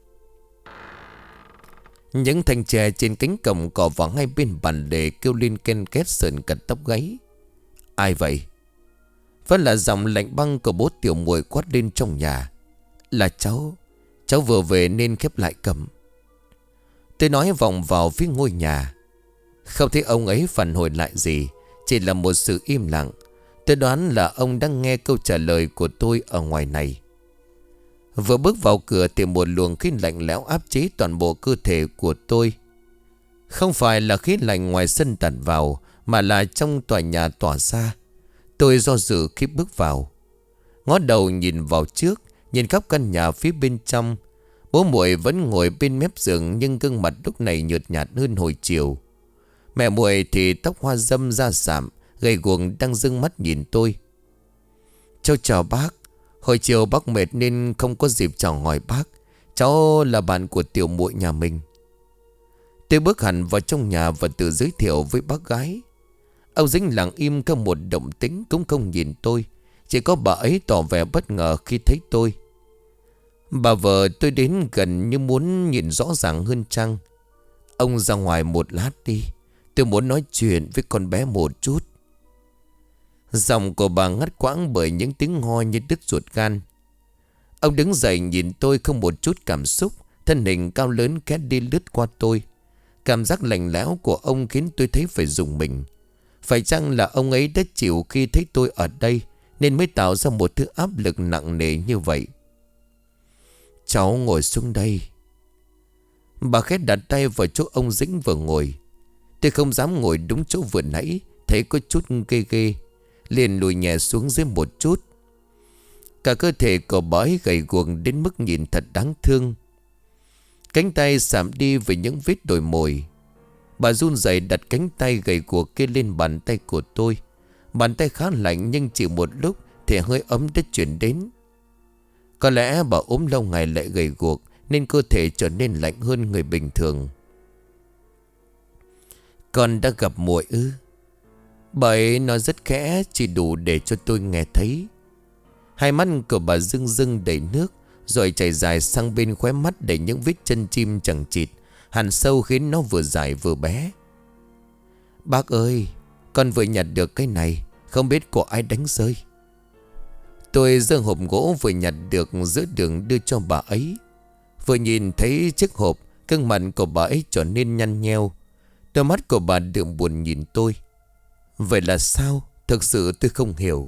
Những thanh tre trên cánh cổng cỏ vào ngay bên bàn lề kêu lên ken két sờn cả tóc gáy. Ai vậy? Vẫn là giọng lạnh băng của bố tiểu muội quát lên trong nhà. Là cháu. Cháu vừa về nên khép lại cổng. Tôi nói vòng vào phía ngôi nhà. Không thấy ông ấy phản hồi lại gì, chỉ là một sự im lặng. Tôi đoán là ông đang nghe câu trả lời của tôi ở ngoài này. Vừa bước vào cửa thì một luồng khí lạnh lẽo áp chế toàn bộ cơ thể của tôi. Không phải là khí lạnh ngoài sân tạt vào, mà là trong tòa nhà tỏa ra. Tôi do dự khi bước vào. Ngó đầu nhìn vào trước, nhìn khắp căn nhà phía bên trong. Bố muội vẫn ngồi bên mép giường, nhưng gương mặt lúc này nhợt nhạt hơn hồi chiều. Mẹ muội thì tóc hoa râm da sạm, gầy guộc đang dưng mắt nhìn tôi. Cháu chào bác. Hồi chiều bác mệt nên không có dịp chào hỏi bác. Cháu là bạn của tiểu muội nhà mình. Tôi bước hẳn vào trong nhà và tự giới thiệu với bác gái. Ông Dính lặng im, không một động tĩnh, cũng không nhìn tôi. Chỉ có bà ấy tỏ vẻ bất ngờ khi thấy tôi. Bà vợ tôi đến gần như muốn nhìn rõ ràng hơn chăng. Ông ra ngoài một lát đi, tôi muốn nói chuyện với con bé một chút. Giọng của bà ngắt quãng bởi những tiếng ho như đứt ruột gan. Ông đứng dậy nhìn tôi không một chút cảm xúc. Thân hình cao lớn khẽ đi lướt qua tôi. Cảm giác lạnh lẽo của ông khiến tôi thấy phải rùng mình. Phải chăng là ông ấy đã chịu khi thấy tôi ở đây, nên mới tạo ra một thứ áp lực nặng nề như vậy? Cháu ngồi xuống đây. Bà khẽ đặt tay vào chỗ ông Dĩnh vừa ngồi. Tôi không dám ngồi đúng chỗ vừa nãy, thấy có chút ghê ghê, liền lùi nhẹ xuống dưới một chút. Cả cơ thể của bà ấy gầy guộc đến mức nhìn thật đáng thương. Cánh tay sạm đi với những vết đồi mồi. Bà run rẩy đặt cánh tay gầy guộc kia lên bàn tay của tôi. Bàn tay khá lạnh, nhưng chỉ một lúc thì hơi ấm đã chuyển đến. Có lẽ bà ốm lâu ngày lại gầy guộc, nên cơ thể trở nên lạnh hơn người bình thường. Con đã gặp muội ư? Bà ấy nói rất khẽ, chỉ đủ để cho tôi nghe thấy. Hai mắt của bà rưng rưng đầy nước, rồi chảy dài sang bên khóe mắt đầy những vết chân chim chẳng chịt, hằn sâu khiến nó vừa dài vừa bé. Bác ơi, con vừa nhặt được cái này, Không biết của ai đánh rơi. Tôi giơ hộp gỗ vừa nhặt được giữa đường đưa cho bà ấy. Vừa nhìn thấy chiếc hộp, gương mặt của bà ấy trở nên nhăn nheo. Đôi mắt của bà đượm buồn nhìn tôi. Vậy là sao? Thực sự tôi không hiểu.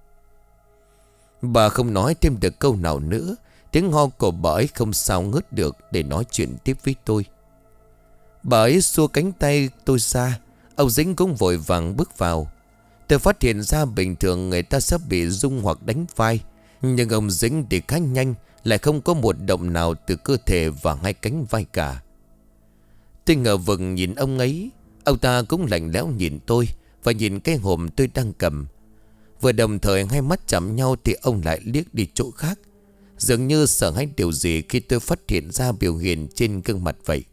Bà không nói thêm được câu nào nữa. Tiếng ho của bà ấy không sao ngớt được để nói chuyện tiếp với tôi. Bà ấy xua cánh tay tôi ra. Ông Dính cũng vội vàng bước vào. Tôi phát hiện ra bình thường người ta sắp bị rung hoặc đánh vai, nhưng ông Dính thì khá nhanh, lại không có một động nào từ cơ thể và hai cánh vai cả. Tôi ngờ vực nhìn ông ấy. Ông ta cũng lạnh lẽo nhìn tôi và nhìn cái hộp tôi đang cầm. Vừa đồng thời hai mắt chạm nhau thì ông lại liếc đi chỗ khác, dường như sợ hãi điều gì khi tôi phát hiện ra biểu hiện trên gương mặt vậy.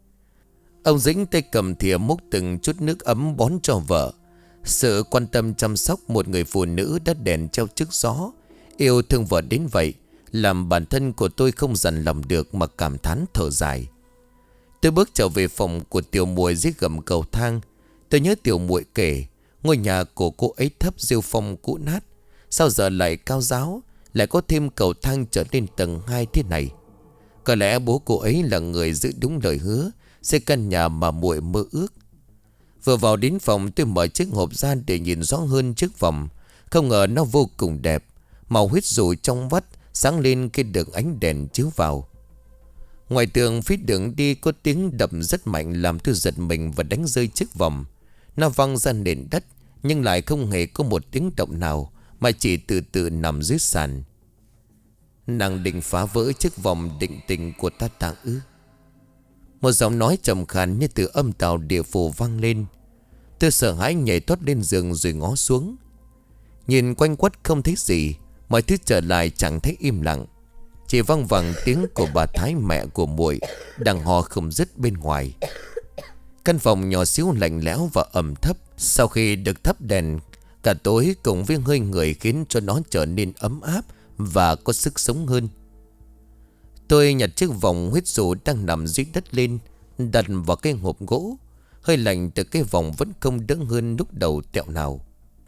Ông Dính tay cầm thìa múc từng chút nước ấm bón cho vợ. Sự quan tâm chăm sóc một người phụ nữ đã đèn treo trước gió, yêu thương vợ đến vậy, làm bản thân của tôi không dằn lòng được mà cảm thán thở dài. Tôi bước trở về phòng của Tiểu Muội dưới gầm cầu thang. Tôi nhớ Tiểu Muội kể ngôi nhà của cô ấy thấp rêu phong cũ nát, sao giờ lại cao ráo, lại có thêm cầu thang trở lên tầng hai thế này. Có lẽ bố cô ấy là người giữ đúng lời hứa, xây căn nhà mà muội mơ ước. Vừa vào đến phòng, tôi mở chiếc hộp ra để nhìn rõ hơn chiếc vòng. Không ngờ nó vô cùng đẹp, màu huyết dù trong vắt sáng lên khi được ánh đèn chiếu vào. Ngoài tường phía đường đi có tiếng đập rất mạnh, làm tôi giật mình và đánh rơi chiếc vòng. Nó văng ra nền đất, nhưng lại không hề có một tiếng động nào, mà chỉ từ từ nằm dưới sàn. Nàng định phá vỡ chiếc vòng định tình của ta tạng ư? Một giọng nói trầm khàn như từ âm tàu địa phủ vang lên. Tôi sợ hãi nhảy thoát lên giường rồi ngó xuống. Nhìn quanh quất không thấy gì, mọi thứ trở lại chẳng thấy im lặng. Chỉ vang vẳng tiếng của bà Thái, mẹ của muội, đang hò không dứt bên ngoài. Căn phòng nhỏ xíu lạnh lẽo và ẩm thấp. Sau khi được thắp đèn cả tối cùng với hơi người, khiến cho nó trở nên ấm áp và có sức sống hơn. Tôi nhặt chiếc vòng huyết dù đang nằm dưới đất lên, đặt vào cái hộp gỗ. Hơi lạnh từ cái vòng vẫn không đỡ hơn lúc đầu tẹo nào.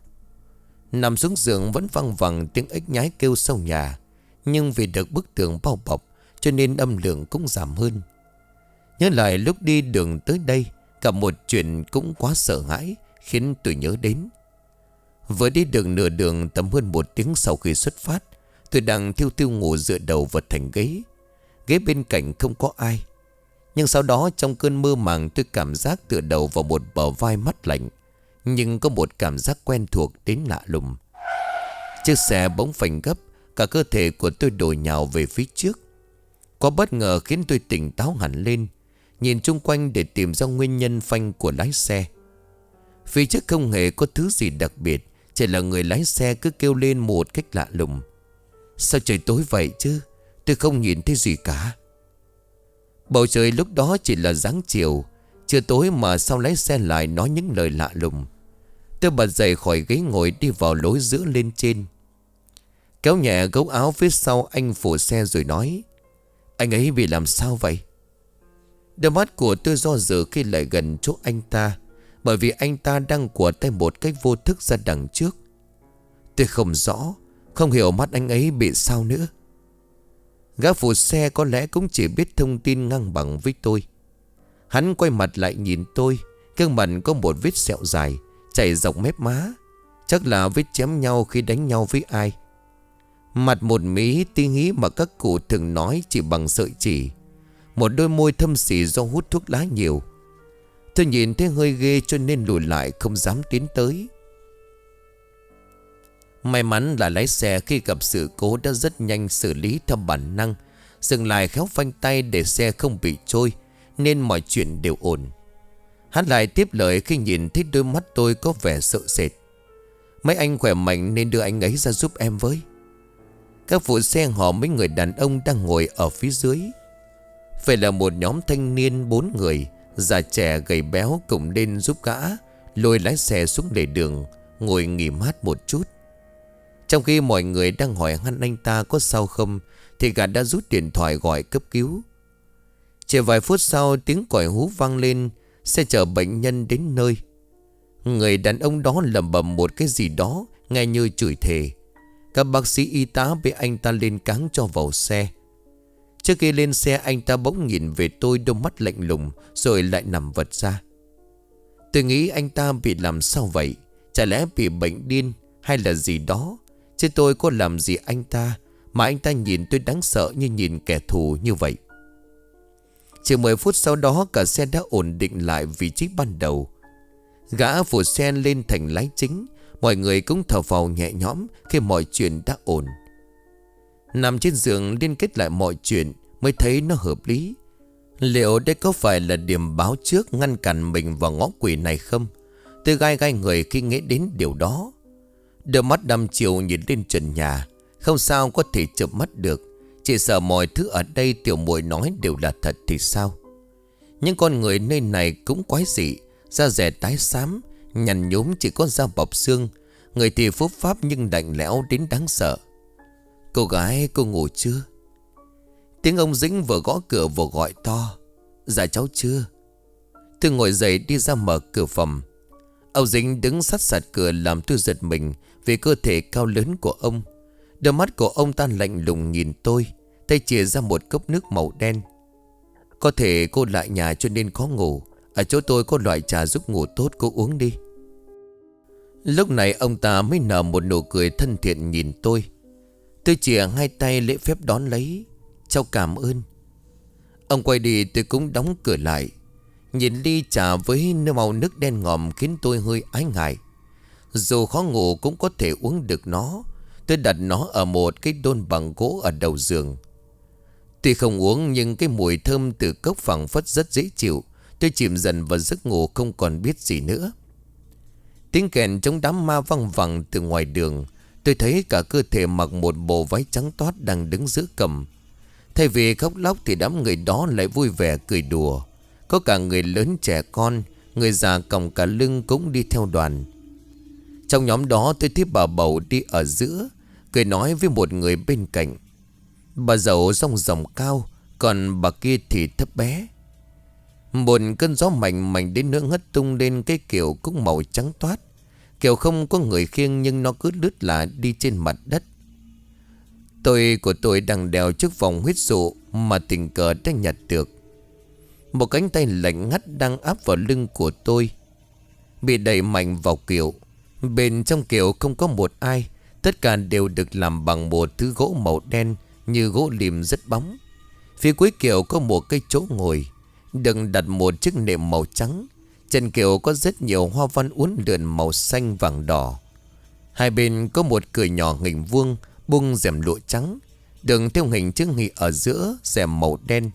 Nằm xuống giường vẫn vang vẳng tiếng ếch nhái kêu sau nhà, nhưng vì được bức tường bao bọc cho nên âm lượng cũng giảm hơn. Nhớ lại lúc đi đường tới đây, cả một chuyện cũng quá sợ hãi khiến tôi nhớ đến. Vừa đi đường nửa đường, tầm hơn một tiếng sau khi xuất phát, tôi đang thiêu thiêu ngủ dựa đầu vào thành ghế. Ghế bên cạnh không có ai. Nhưng sau đó trong cơn mơ màng, tôi cảm giác tựa đầu vào một bờ vai mát lạnh, nhưng có một cảm giác quen thuộc đến lạ lùng. Chiếc xe bỗng phanh gấp, cả cơ thể của tôi đổ nhào về phía trước. Quá bất ngờ khiến tôi tỉnh táo hẳn lên, nhìn chung quanh để tìm ra nguyên nhân phanh của lái xe. Phía trước không hề có thứ gì đặc biệt, chỉ là người lái xe cứ kêu lên một cách lạ lùng. Sao trời tối vậy chứ? Tôi không nhìn thấy gì cả. Bầu trời lúc đó chỉ là dáng chiều, chưa tối mà sao lái xe lại nói những lời lạ lùng. Tôi bật dậy khỏi ghế ngồi, đi vào lối giữa lên trên, kéo nhẹ gấu áo phía sau anh phụ xe rồi nói: Anh ấy bị làm sao vậy? Đôi mắt của tôi do dự khi lại gần chỗ anh ta, bởi vì anh ta đang quở tay một cách vô thức ra đằng trước. Tôi không rõ, không hiểu mắt anh ấy bị sao nữa. Gã phụ xe có lẽ cũng chỉ biết thông tin ngang bằng với tôi. Hắn quay mặt lại nhìn tôi. Gương mặt có một vết sẹo dài chảy dọc mép má, chắc là vết chém nhau khi đánh nhau với ai. Mặt một mí tí hí mà các cụ thường nói chỉ bằng sợi chỉ. Một đôi môi thâm xỉ do hút thuốc lá nhiều. Tôi nhìn thấy hơi ghê cho nên lùi lại không dám tiến tới. May mắn là lái xe khi gặp sự cố đã rất nhanh xử lý theo bản năng, dừng lại khéo phanh tay để xe không bị trôi, nên mọi chuyện đều ổn. Hắn lại tiếp lời khi nhìn thấy đôi mắt tôi có vẻ sợ sệt: Mấy anh khỏe mạnh nên đưa anh ấy ra giúp em với. Các phụ xe họ mấy người đàn ông đang ngồi ở phía dưới. Vậy là một nhóm thanh niên bốn người, già trẻ gầy béo, cùng lên giúp gã lôi lái xe xuống lề đường, ngồi nghỉ mát một chút. Trong khi mọi người đang hỏi han anh ta có sao không, thì gã đã rút điện thoại gọi cấp cứu. Chỉ vài phút sau, tiếng còi hú vang lên, xe chở bệnh nhân đến nơi. Người đàn ông đó lẩm bẩm một cái gì đó nghe như chửi thề. Các bác sĩ y tá bị anh ta lên cáng cho vào xe. Trước khi lên xe anh ta bỗng nhìn về tôi, đôi mắt lạnh lùng, rồi lại nằm vật ra. Tôi nghĩ anh ta bị làm sao vậy? Chả lẽ bị bệnh điên hay là gì đó? Chứ tôi có làm gì anh ta mà anh ta nhìn tôi đáng sợ như nhìn kẻ thù như vậy. Chỉ mười phút sau đó cả xe đã ổn định lại vị trí ban đầu. Gã phụ xe lên thành lái chính. Mọi người cũng thở phào nhẹ nhõm khi mọi chuyện đã ổn. Nằm trên giường liên kết lại mọi chuyện mới thấy nó hợp lý. Liệu đây có phải là điểm báo trước ngăn cản mình vào ngõ quỷ này không? Tôi gai gai người khi nghĩ đến điều đó. Đôi mắt đăm chiều nhìn lên trần nhà. Không sao có thể chợp mắt được. Chỉ sợ mọi thứ ở đây tiểu muội nói đều là thật thì sao? Những con người nơi này cũng quái dị. Da dẻ tái xám, nhằn nhúm chỉ có da bọc xương. Người thì phúc pháp nhưng lạnh lẽo đến đáng sợ. Cô gái, cô ngủ chưa? Tiếng ông Dĩnh vừa gõ cửa vừa gọi to. Dạ cháu chưa. Tôi ngồi dậy đi ra mở cửa phòng. Ông Dĩnh đứng sát sạt cửa làm tôi giật mình vì cơ thể cao lớn của ông. Đôi mắt của ông ta lạnh lùng nhìn tôi, tay chìa ra một cốc nước màu đen. Có thể cô lại nhà cho nên khó ngủ. Ở chỗ tôi có loại trà giúp ngủ tốt, cô uống đi. Lúc này ông ta mới nở một nụ cười thân thiện nhìn tôi. Tôi chìa hai tay lễ phép đón lấy. Cháu cảm ơn. Ông quay đi tôi cũng đóng cửa lại. Nhìn ly trà với màu nước đen ngòm khiến tôi hơi ái ngại. Dù khó ngủ cũng có thể uống được nó. Tôi đặt nó ở một cái đôn bằng gỗ ở đầu giường. Tuy không uống nhưng cái mùi thơm từ cốc phảng phất rất dễ chịu. Tôi chìm dần vào giấc ngủ không còn biết gì nữa. Tiếng kèn trong đám ma văng vẳng từ ngoài đường. Tôi thấy cả cơ thể mặc một bộ váy trắng toát đang đứng giữa cầm. Thay vì khóc lóc thì đám người đó lại vui vẻ cười đùa. Có cả người lớn trẻ con, người già còng cả lưng cũng đi theo đoàn. Trong nhóm đó tôi thấy bà bầu đi ở giữa, cười nói với một người bên cạnh. Bà giàu rong ròng cao, còn bà kia thì thấp bé. Một cơn gió mạnh mạnh đến nỗi hất tung lên cái kiệu cũng màu trắng toát. Kiệu không có người khiêng nhưng nó cứ lướt là đi trên mặt đất. Tôi của tôi đang đèo trước vòng huyết dụ mà tình cờ đã nhặt được. Một cánh tay lạnh ngắt đang áp vào lưng của tôi, bị đẩy mạnh vào kiệu. Bên trong kiệu không có một ai. Tất cả đều được làm bằng một thứ gỗ màu đen như gỗ lim rất bóng. Phía cuối kiệu có một cái chỗ ngồi, đừng đặt một chiếc nệm màu trắng. Trên kiệu có rất nhiều hoa văn uốn lượn màu xanh vàng đỏ. Hai bên có một cửa nhỏ hình vuông bung rèm lụa trắng, đường theo hình chữ nhị ở giữa rèm màu đen.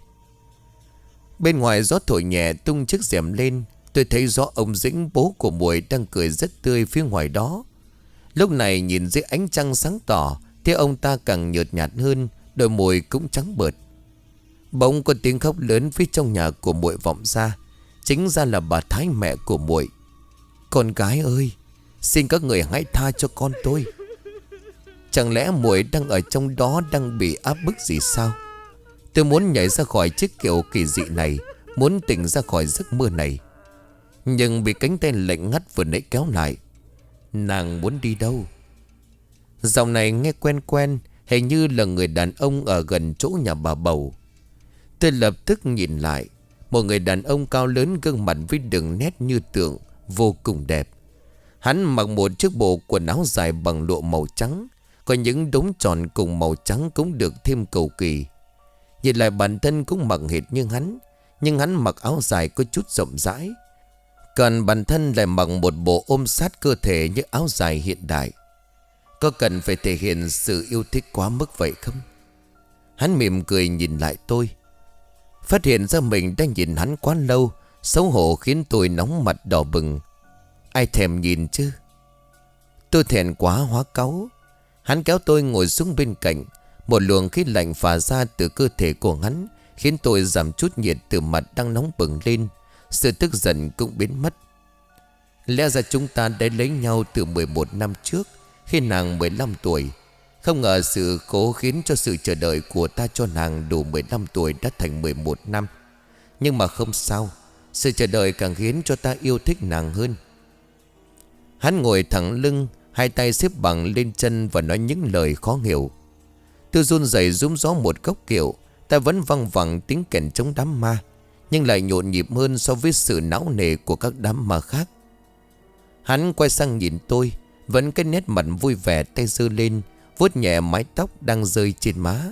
Bên ngoài gió thổi nhẹ tung chiếc rèm lên. Tôi thấy rõ ông Dĩnh bố của Muội đang cười rất tươi phía ngoài đó. Lúc này nhìn dưới ánh trăng sáng tỏ thì ông ta càng nhợt nhạt hơn, đôi môi cũng trắng bợt. Bỗng có tiếng khóc lớn phía trong nhà của Muội vọng ra. Chính ra là bà Thái, mẹ của Muội. Con gái ơi, xin các người hãy tha cho con tôi. Chẳng lẽ Muội đang ở trong đó đang bị áp bức gì sao? Tôi muốn nhảy ra khỏi chiếc kiệu kỳ dị này, muốn tỉnh ra khỏi giấc mơ này, nhưng bị cánh tay lạnh ngắt vừa nãy kéo lại. Nàng muốn đi đâu? Giọng này nghe quen quen, hình như là người đàn ông ở gần chỗ nhà bà bầu. Tôi lập tức nhìn lại. Một người đàn ông cao lớn, gương mặt với đường nét như tượng, vô cùng đẹp. Hắn mặc một chiếc bộ quần áo dài bằng lụa màu trắng, có những đốm tròn cùng màu trắng cũng được thêm cầu kỳ. Nhìn lại bản thân cũng mặc hệt như hắn, nhưng hắn mặc áo dài có chút rộng rãi, còn bản thân lại mặc một bộ ôm sát cơ thể như áo dài hiện đại. Có cần phải thể hiện sự yêu thích quá mức vậy không? Hắn mỉm cười nhìn lại tôi. Phát hiện ra mình đang nhìn hắn quá lâu, xấu hổ khiến tôi nóng mặt đỏ bừng. Ai thèm nhìn chứ? Tôi thẹn quá hóa cáu. Hắn kéo tôi ngồi xuống bên cạnh. Một luồng khí lạnh phả ra từ cơ thể của hắn, khiến tôi giảm chút nhiệt từ mặt đang nóng bừng lên. Sự tức giận cũng biến mất. Lẽ ra chúng ta đã lấy nhau từ mười một năm trước, khi nàng mười lăm tuổi. Không ngờ sự cố khiến cho sự chờ đợi của ta cho nàng đủ mười lăm tuổi đã thành mười một năm. Nhưng mà không sao, sự chờ đợi càng khiến cho ta yêu thích nàng hơn. Hắn ngồi thẳng lưng, hai tay xếp bằng lên chân và nói những lời khó hiểu. Tôi run rẩy rúm gió một góc kiệu. Ta vẫn văng vẳng tiếng kèn chống đám ma, nhưng lại nhộn nhịp hơn so với sự não nề của các đám ma khác. Hắn quay sang nhìn tôi, vẫn cái nét mặt vui vẻ, tay giơ lên vuốt nhẹ mái tóc đang rơi trên má.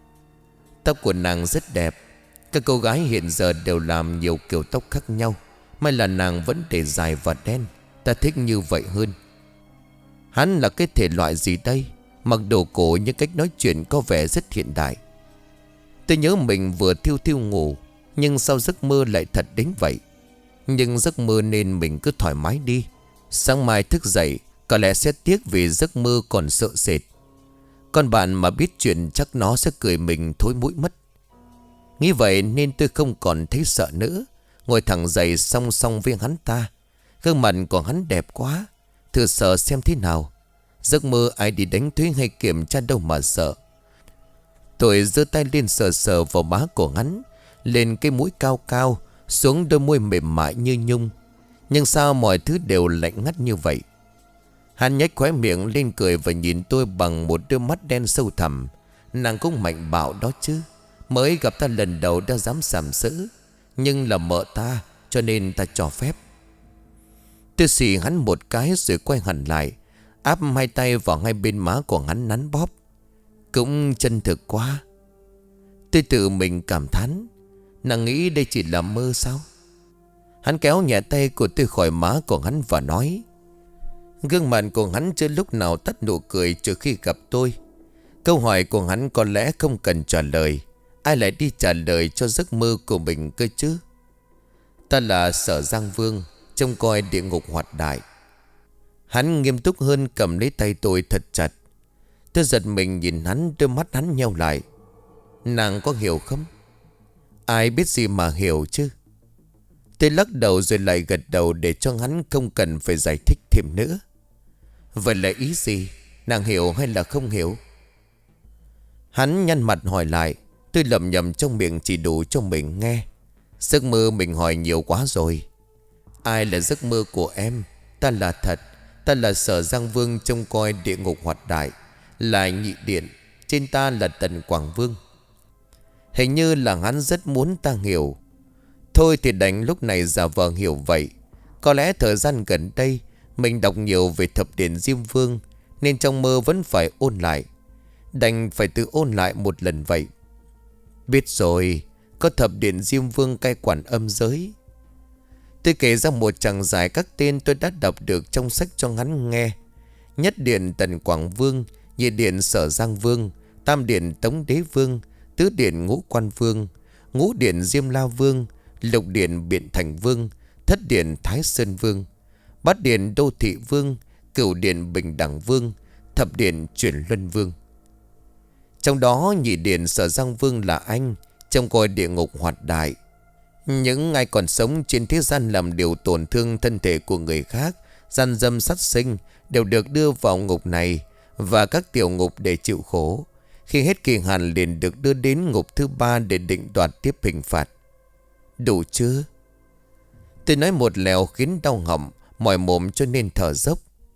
Tóc của nàng rất đẹp. Các cô gái hiện giờ đều làm nhiều kiểu tóc khác nhau, may là nàng vẫn để dài và đen. Ta thích như vậy hơn. Hắn là cái thể loại gì đây? Mặc đồ cổ nhưng cách nói chuyện có vẻ rất hiện đại. Tôi nhớ mình vừa thiêu thiêu ngủ, nhưng sao giấc mơ lại thật đến vậy? Nhưng giấc mơ nên mình cứ thoải mái đi. Sáng mai thức dậy có lẽ sẽ tiếc vì giấc mơ còn sợ sệt. Con bạn mà biết chuyện chắc nó sẽ cười mình thối mũi mất. Nghĩ vậy nên tôi không còn thấy sợ nữa. Ngồi thẳng dậy song song với hắn ta. Gương mặt của hắn đẹp quá, thử sợ xem thế nào. Giấc mơ ai đi đánh thuế hay kiểm tra đâu mà sợ. Tôi giơ tay lên sờ sờ vào má của hắn, lên cái mũi cao cao, xuống đôi môi mềm mại như nhung. Nhưng sao mọi thứ đều lạnh ngắt như vậy? Hắn nhếch khóe miệng lên cười và nhìn tôi bằng một đôi mắt đen sâu thẳm. Nàng cũng mạnh bạo đó chứ. Mới gặp ta lần đầu đã dám sàm sỡ, nhưng là mợ ta cho nên ta cho phép. Tôi xì hắn một cái rồi quay hẳn lại, áp hai tay vào hai bên má của hắn nắn bóp. Cũng chân thực quá. Tôi tự mình cảm thán, nàng nghĩ đây chỉ là mơ sao? Hắn kéo nhẹ tay của tôi khỏi má của hắn và nói. Gương mặt của hắn chưa lúc nào tắt nụ cười trừ khi gặp tôi. Câu hỏi của hắn có lẽ không cần trả lời. Ai lại đi trả lời cho giấc mơ của mình cơ chứ? Ta là Sở Giang Vương, trông coi địa ngục hoạt đại. Hắn nghiêm túc hơn, cầm lấy tay tôi thật chặt. Tôi giật mình nhìn hắn, đôi mắt hắn nheo lại. Nàng có hiểu không? Ai biết gì mà hiểu chứ? Tôi lắc đầu rồi lại gật đầu để cho hắn không cần phải giải thích thêm nữa. Vậy là ý gì? Nàng hiểu hay là không hiểu? Hắn nhăn mặt hỏi lại. Tôi lẩm nhẩm trong miệng chỉ đủ cho mình nghe. Giấc mơ mình hỏi nhiều quá rồi. Ai là giấc mơ của em? Ta là thật. Ta là Sở Giang Vương trông coi địa ngục hoạt đại, là nhị điện. Trên ta là Tần Quảng Vương. Hình như là hắn rất muốn ta hiểu. Thôi thì đành lúc này giả vờ hiểu vậy. Có lẽ thời gian gần đây mình đọc nhiều về thập điện Diêm Vương, nên trong mơ vẫn phải ôn lại. Đành phải tự ôn lại một lần vậy. Biết rồi, có thập điện Diêm Vương cai quản âm giới. Tôi kể ra một chàng dài các tên tôi đã đọc được trong sách cho hắn nghe. Nhất điện Tần Quảng Vương, nhị điện Sở Giang Vương, tam điện Tống Đế Vương, tứ điện Ngũ Quan Vương, ngũ điện Diêm La Vương, lục điện Biện Thành Vương, thất điện Thái Sơn Vương, bát điện Đô Thị Vương, cửu điện Bình Đẳng Vương, thập điện Chuyển Luân Vương. Trong đó nhị điện Sở Giang Vương là anh, trông coi địa ngục hoạt đại. Những ai còn sống trên thế gian làm điều tổn thương thân thể của người khác, gian dâm sát sinh, đều được đưa vào ngục này và các tiểu ngục để chịu khổ. Khi hết kỳ hạn liền được đưa đến ngục thứ ba để định đoạt tiếp hình phạt. Đủ chưa? Tôi nói một lèo khiến đau họng, mỏi mồm cho nên thở dốc.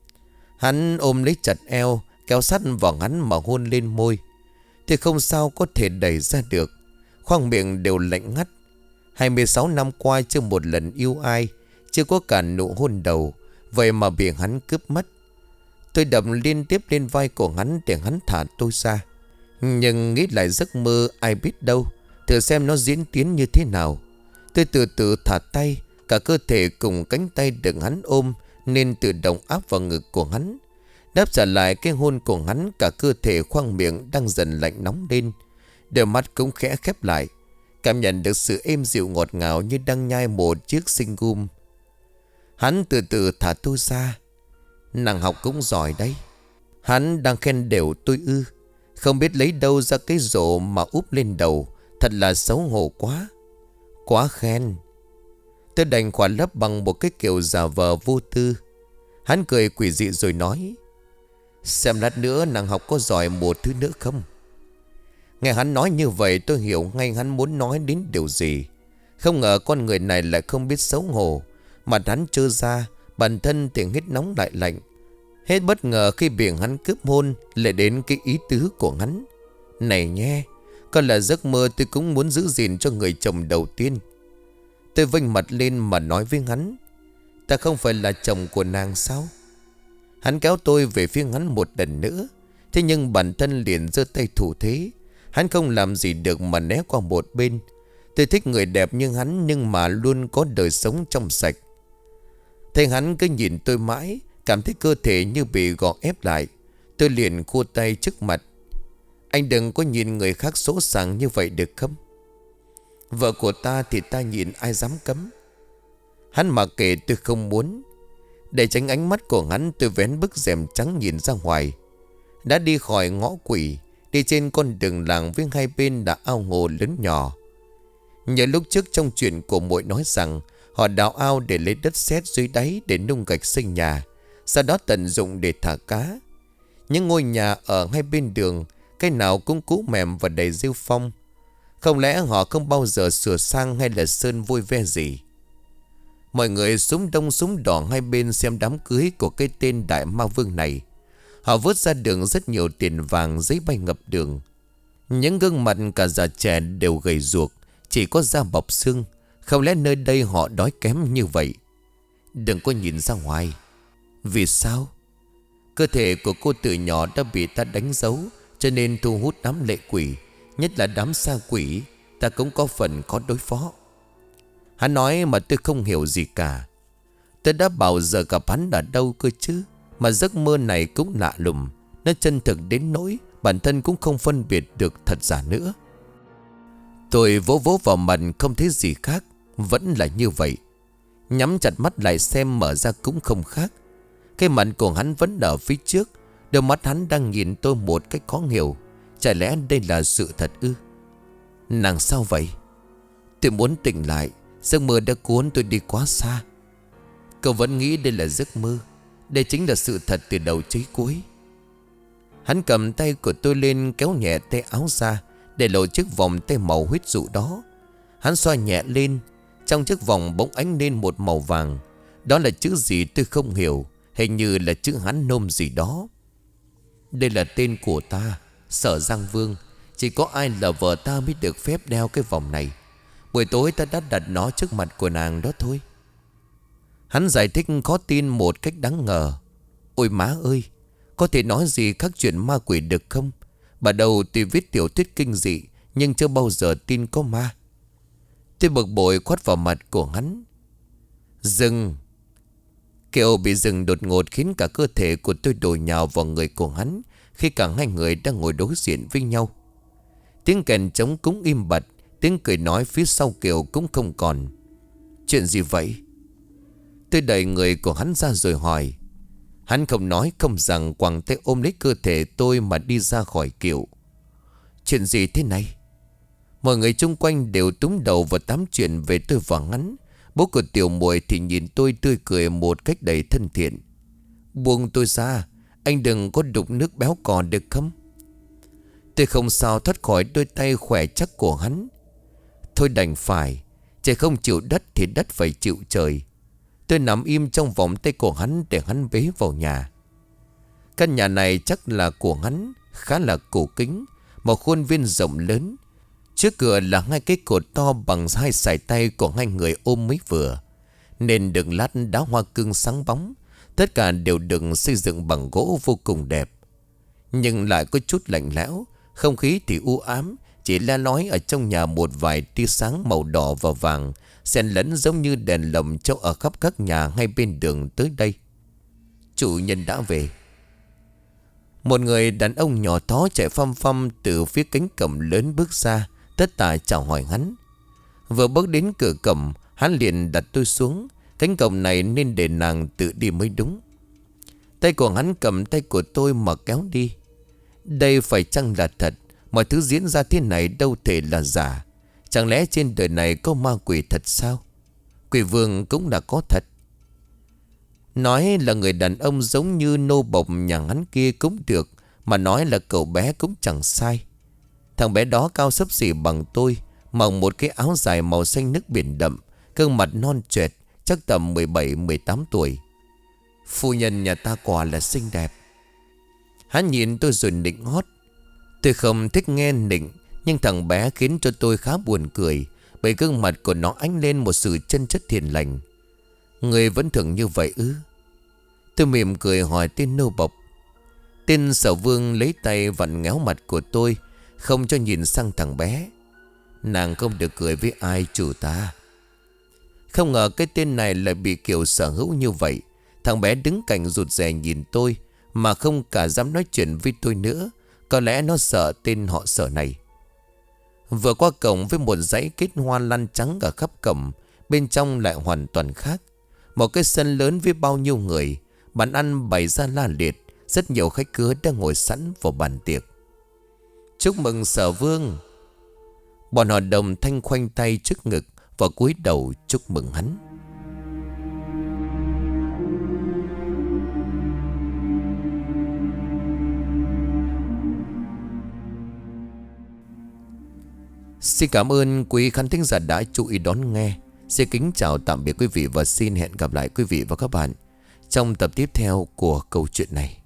Hắn ôm lấy chặt eo, kéo sát vào hắn mà hôn lên môi. Thì không sao có thể đẩy ra được. Khoang miệng đều lạnh ngắt. hai mươi sáu năm qua chưa một lần yêu ai, chưa có cả nụ hôn đầu, vậy mà bị hắn cướp mất. Tôi đập liên tiếp lên vai của hắn để hắn thả tôi ra. Nhưng nghĩ lại giấc mơ ai biết đâu, thử xem nó diễn tiến như thế nào. Tôi từ từ thả tay, cả cơ thể cùng cánh tay được hắn ôm nên tự động áp vào ngực của hắn. Đáp trả lại cái hôn của hắn, cả cơ thể khoang miệng đang dần lạnh nóng lên. Đôi mắt cũng khẽ khép lại, cảm nhận được sự êm dịu ngọt ngào như đang nhai một chiếc sinh gum. Hắn từ từ thả tôi ra. Nàng học cũng giỏi đấy. Hắn đang khen đều tôi ư? Không biết lấy đâu ra cái rổ mà úp lên đầu. Thật là xấu hổ quá. Quá khen. Tôi đành khỏa lấp bằng một cái kiểu giả vờ vô tư. Hắn cười quỷ dị rồi nói. Xem lát nữa nàng học có giỏi một thứ nữa không? Nghe hắn nói như vậy tôi hiểu ngay hắn muốn nói đến điều gì. Không ngờ con người này lại không biết xấu hổ. Mặt hắn trơ ra, Bản thân thì hết nóng lại lạnh. Hết bất ngờ khi bị hắn cướp hôn, lại đến cái ý tứ của hắn. Này nhé, còn là giấc mơ tôi cũng muốn giữ gìn cho người chồng đầu tiên. Tôi vênh mặt lên mà nói với hắn, ta không phải là chồng của nàng sao? Hắn kéo tôi về phía hắn một lần nữa. Thế nhưng bản thân liền giơ tay thủ thế. Hắn không làm gì được mà né qua một bên. Tôi thích người đẹp như hắn, nhưng mà luôn có đời sống trong sạch. Thấy hắn cứ nhìn tôi mãi, cảm thấy cơ thể như bị gò ép lại. Tôi liền khua tay trước mặt. Anh đừng có nhìn người khác sỗ sàng như vậy được không? Vợ của ta thì ta nhìn ai dám cấm. Hắn mặc kệ tôi không muốn. Để tránh ánh mắt của hắn, tôi vén bức rèm trắng nhìn ra ngoài. Đã đi khỏi ngõ quỷ, đi trên con đường làng với hai bên là ao hồ lớn nhỏ. Nhớ lúc trước trong chuyện của muội nói rằng họ đào ao để lấy đất sét dưới đáy để nung gạch xây nhà, sau đó tận dụng để thả cá. Những ngôi nhà ở hai bên đường, cái nào cũng cũ mềm và đầy rêu phong. Không lẽ họ không bao giờ sửa sang hay là sơn vui vẻ gì? Mọi người súng đông súng đỏ hai bên xem đám cưới của cái tên Đại Ma Vương này. Họ vớt ra đường rất nhiều tiền vàng, giấy bay ngập đường. Những gương mặt cả già trẻ đều gầy ruộc, chỉ có da bọc xương. Không lẽ nơi đây họ đói kém như vậy? Đừng có nhìn ra ngoài. Vì sao? Cơ thể của cô từ nhỏ đã bị ta đánh dấu, cho nên thu hút đám lệ quỷ, nhất là đám sa quỷ. Ta cũng có phần khó đối phó. Hắn nói mà tôi không hiểu gì cả. Tôi đã bảo giờ gặp hắn ở đâu cơ chứ? Mà giấc mơ này cũng lạ lùng. Nó chân thực đến nỗi bản thân cũng không phân biệt được thật giả nữa. Tôi vỗ vỗ vào mặt không thấy gì khác. Vẫn là như vậy. Nhắm chặt mắt lại xem mở ra cũng không khác. Cái mặt của hắn vẫn ở phía trước. Đôi mắt hắn đang nhìn tôi một cách khó hiểu. Chả lẽ đây là sự thật ư? Nàng sao vậy? Tôi muốn tỉnh lại. Giấc mơ đã cuốn tôi đi quá xa. Cậu vẫn nghĩ đây là giấc mơ. Đây chính là sự thật từ đầu chí cuối. Hắn cầm tay của tôi lên, kéo nhẹ tay áo ra, để lộ chiếc vòng tay màu huyết dụ đó. Hắn xoa nhẹ lên. Trong chiếc vòng bỗng ánh lên một màu vàng. Đó là chữ gì tôi không hiểu. Hình như là chữ Hán Nôm gì đó. Đây là tên của ta, Sở Giang Vương. Chỉ có ai là vợ ta mới được phép đeo cái vòng này. Buổi tối ta đã đặt nó trước mặt của nàng đó thôi. Hắn giải thích khó tin một cách đáng ngờ. Ôi má ơi, có thể nói gì khác chuyện ma quỷ được không? Bà đầu tuy viết tiểu thuyết kinh dị, nhưng chưa bao giờ tin có ma. Tôi bực bội quát vào mặt của hắn. Dừng. Kiểu bị dừng đột ngột khiến cả cơ thể của tôi đổ nhào vào người của hắn, khi cả hai người đang ngồi đối diện với nhau. Tiếng kèn trống cũng im bặt. Tiếng cười nói phía sau Kiều cũng không còn. Chuyện gì vậy? Tôi đẩy người của hắn ra rồi hỏi. Hắn không nói không rằng, quàng tay ôm lấy cơ thể tôi mà đi ra khỏi Kiều. Chuyện gì thế này? Mọi người chung quanh đều túm đầu và tám chuyện về tôi và hắn. Bố của tiểu muội thì nhìn tôi tươi cười một cách đầy thân thiện. Buông tôi ra, anh đừng có đục nước béo cò được không? Tôi không sao thoát khỏi đôi tay khỏe chắc của hắn. Thôi đành phải. Trời không chịu đất thì đất phải chịu trời. Tôi nằm im trong vòng tay của hắn để hắn bế vào nhà. Căn nhà này chắc là của hắn, khá là cổ kính. Một khuôn viên rộng lớn. Trước cửa là hai cái cột to bằng hai sải tay của hai người ôm mới vừa. Nền đường lát đá hoa cương sáng bóng. Tất cả đều được xây dựng bằng gỗ vô cùng đẹp. Nhưng lại có chút lạnh lẽo. Không khí thì u ám. Chỉ le lói ở trong nhà một vài tia sáng màu đỏ và vàng, xen lẫn giống như đèn lồng treo ở khắp các nhà ngay bên đường tới đây. Chủ nhân đã về. Một người đàn ông nhỏ thó chạy phăm phăm từ phía cánh cổng lớn bước ra, tất tả chào hỏi hắn. Vừa bước đến cửa cổng, hắn liền đặt tôi xuống. Cánh cổng này nên để nàng tự đi mới đúng. Tay của hắn cầm tay của tôi mà kéo đi. Đây phải chăng là thật? Mọi thứ diễn ra thế này đâu thể là giả. Chẳng lẽ trên đời này có ma quỷ thật sao? Quỷ vương cũng là có thật. Nói là người đàn ông giống như nô bộc nhà hắn kia cũng được, mà nói là cậu bé cũng chẳng sai. Thằng bé đó cao xấp xỉ bằng tôi, mặc một cái áo dài màu xanh nước biển đậm, gương mặt non choẹt, chắc tầm mười bảy mười tám tuổi. Phu nhân nhà ta quả là xinh đẹp. Hắn nhìn tôi rồi nịnh hót. Tôi không thích nghe nịnh, nhưng thằng bé khiến cho tôi khá buồn cười, bởi gương mặt của nó ánh lên một sự chân chất hiền lành. Người vẫn thường như vậy ư? Tôi mỉm cười hỏi tên nô bộc. Tên Sở Vương lấy tay vặn ngéo mặt của tôi, không cho nhìn sang thằng bé. Nàng không được cười với ai chủ ta. Không ngờ cái tên này lại bị kiểu sở hữu như vậy. Thằng bé đứng cạnh rụt rè nhìn tôi, mà không cả dám nói chuyện với tôi nữa. Có lẽ nó sợ tên họ Sở này. Vừa qua cổng với một dãy kết hoa lan trắng ở khắp cổng, bên trong lại hoàn toàn khác. Một cái sân lớn với bao nhiêu người, bàn ăn bày ra la liệt. Rất nhiều khách khứa đang ngồi sẵn vào bàn tiệc. Chúc mừng Sở Vương. Bọn họ đồng thanh khoanh tay trước ngực và cúi đầu chúc mừng hắn. Xin cảm ơn quý khán thính giả đã chú ý đón nghe. Xin kính chào tạm biệt quý vị và xin hẹn gặp lại quý vị và các bạn trong tập tiếp theo của câu chuyện này.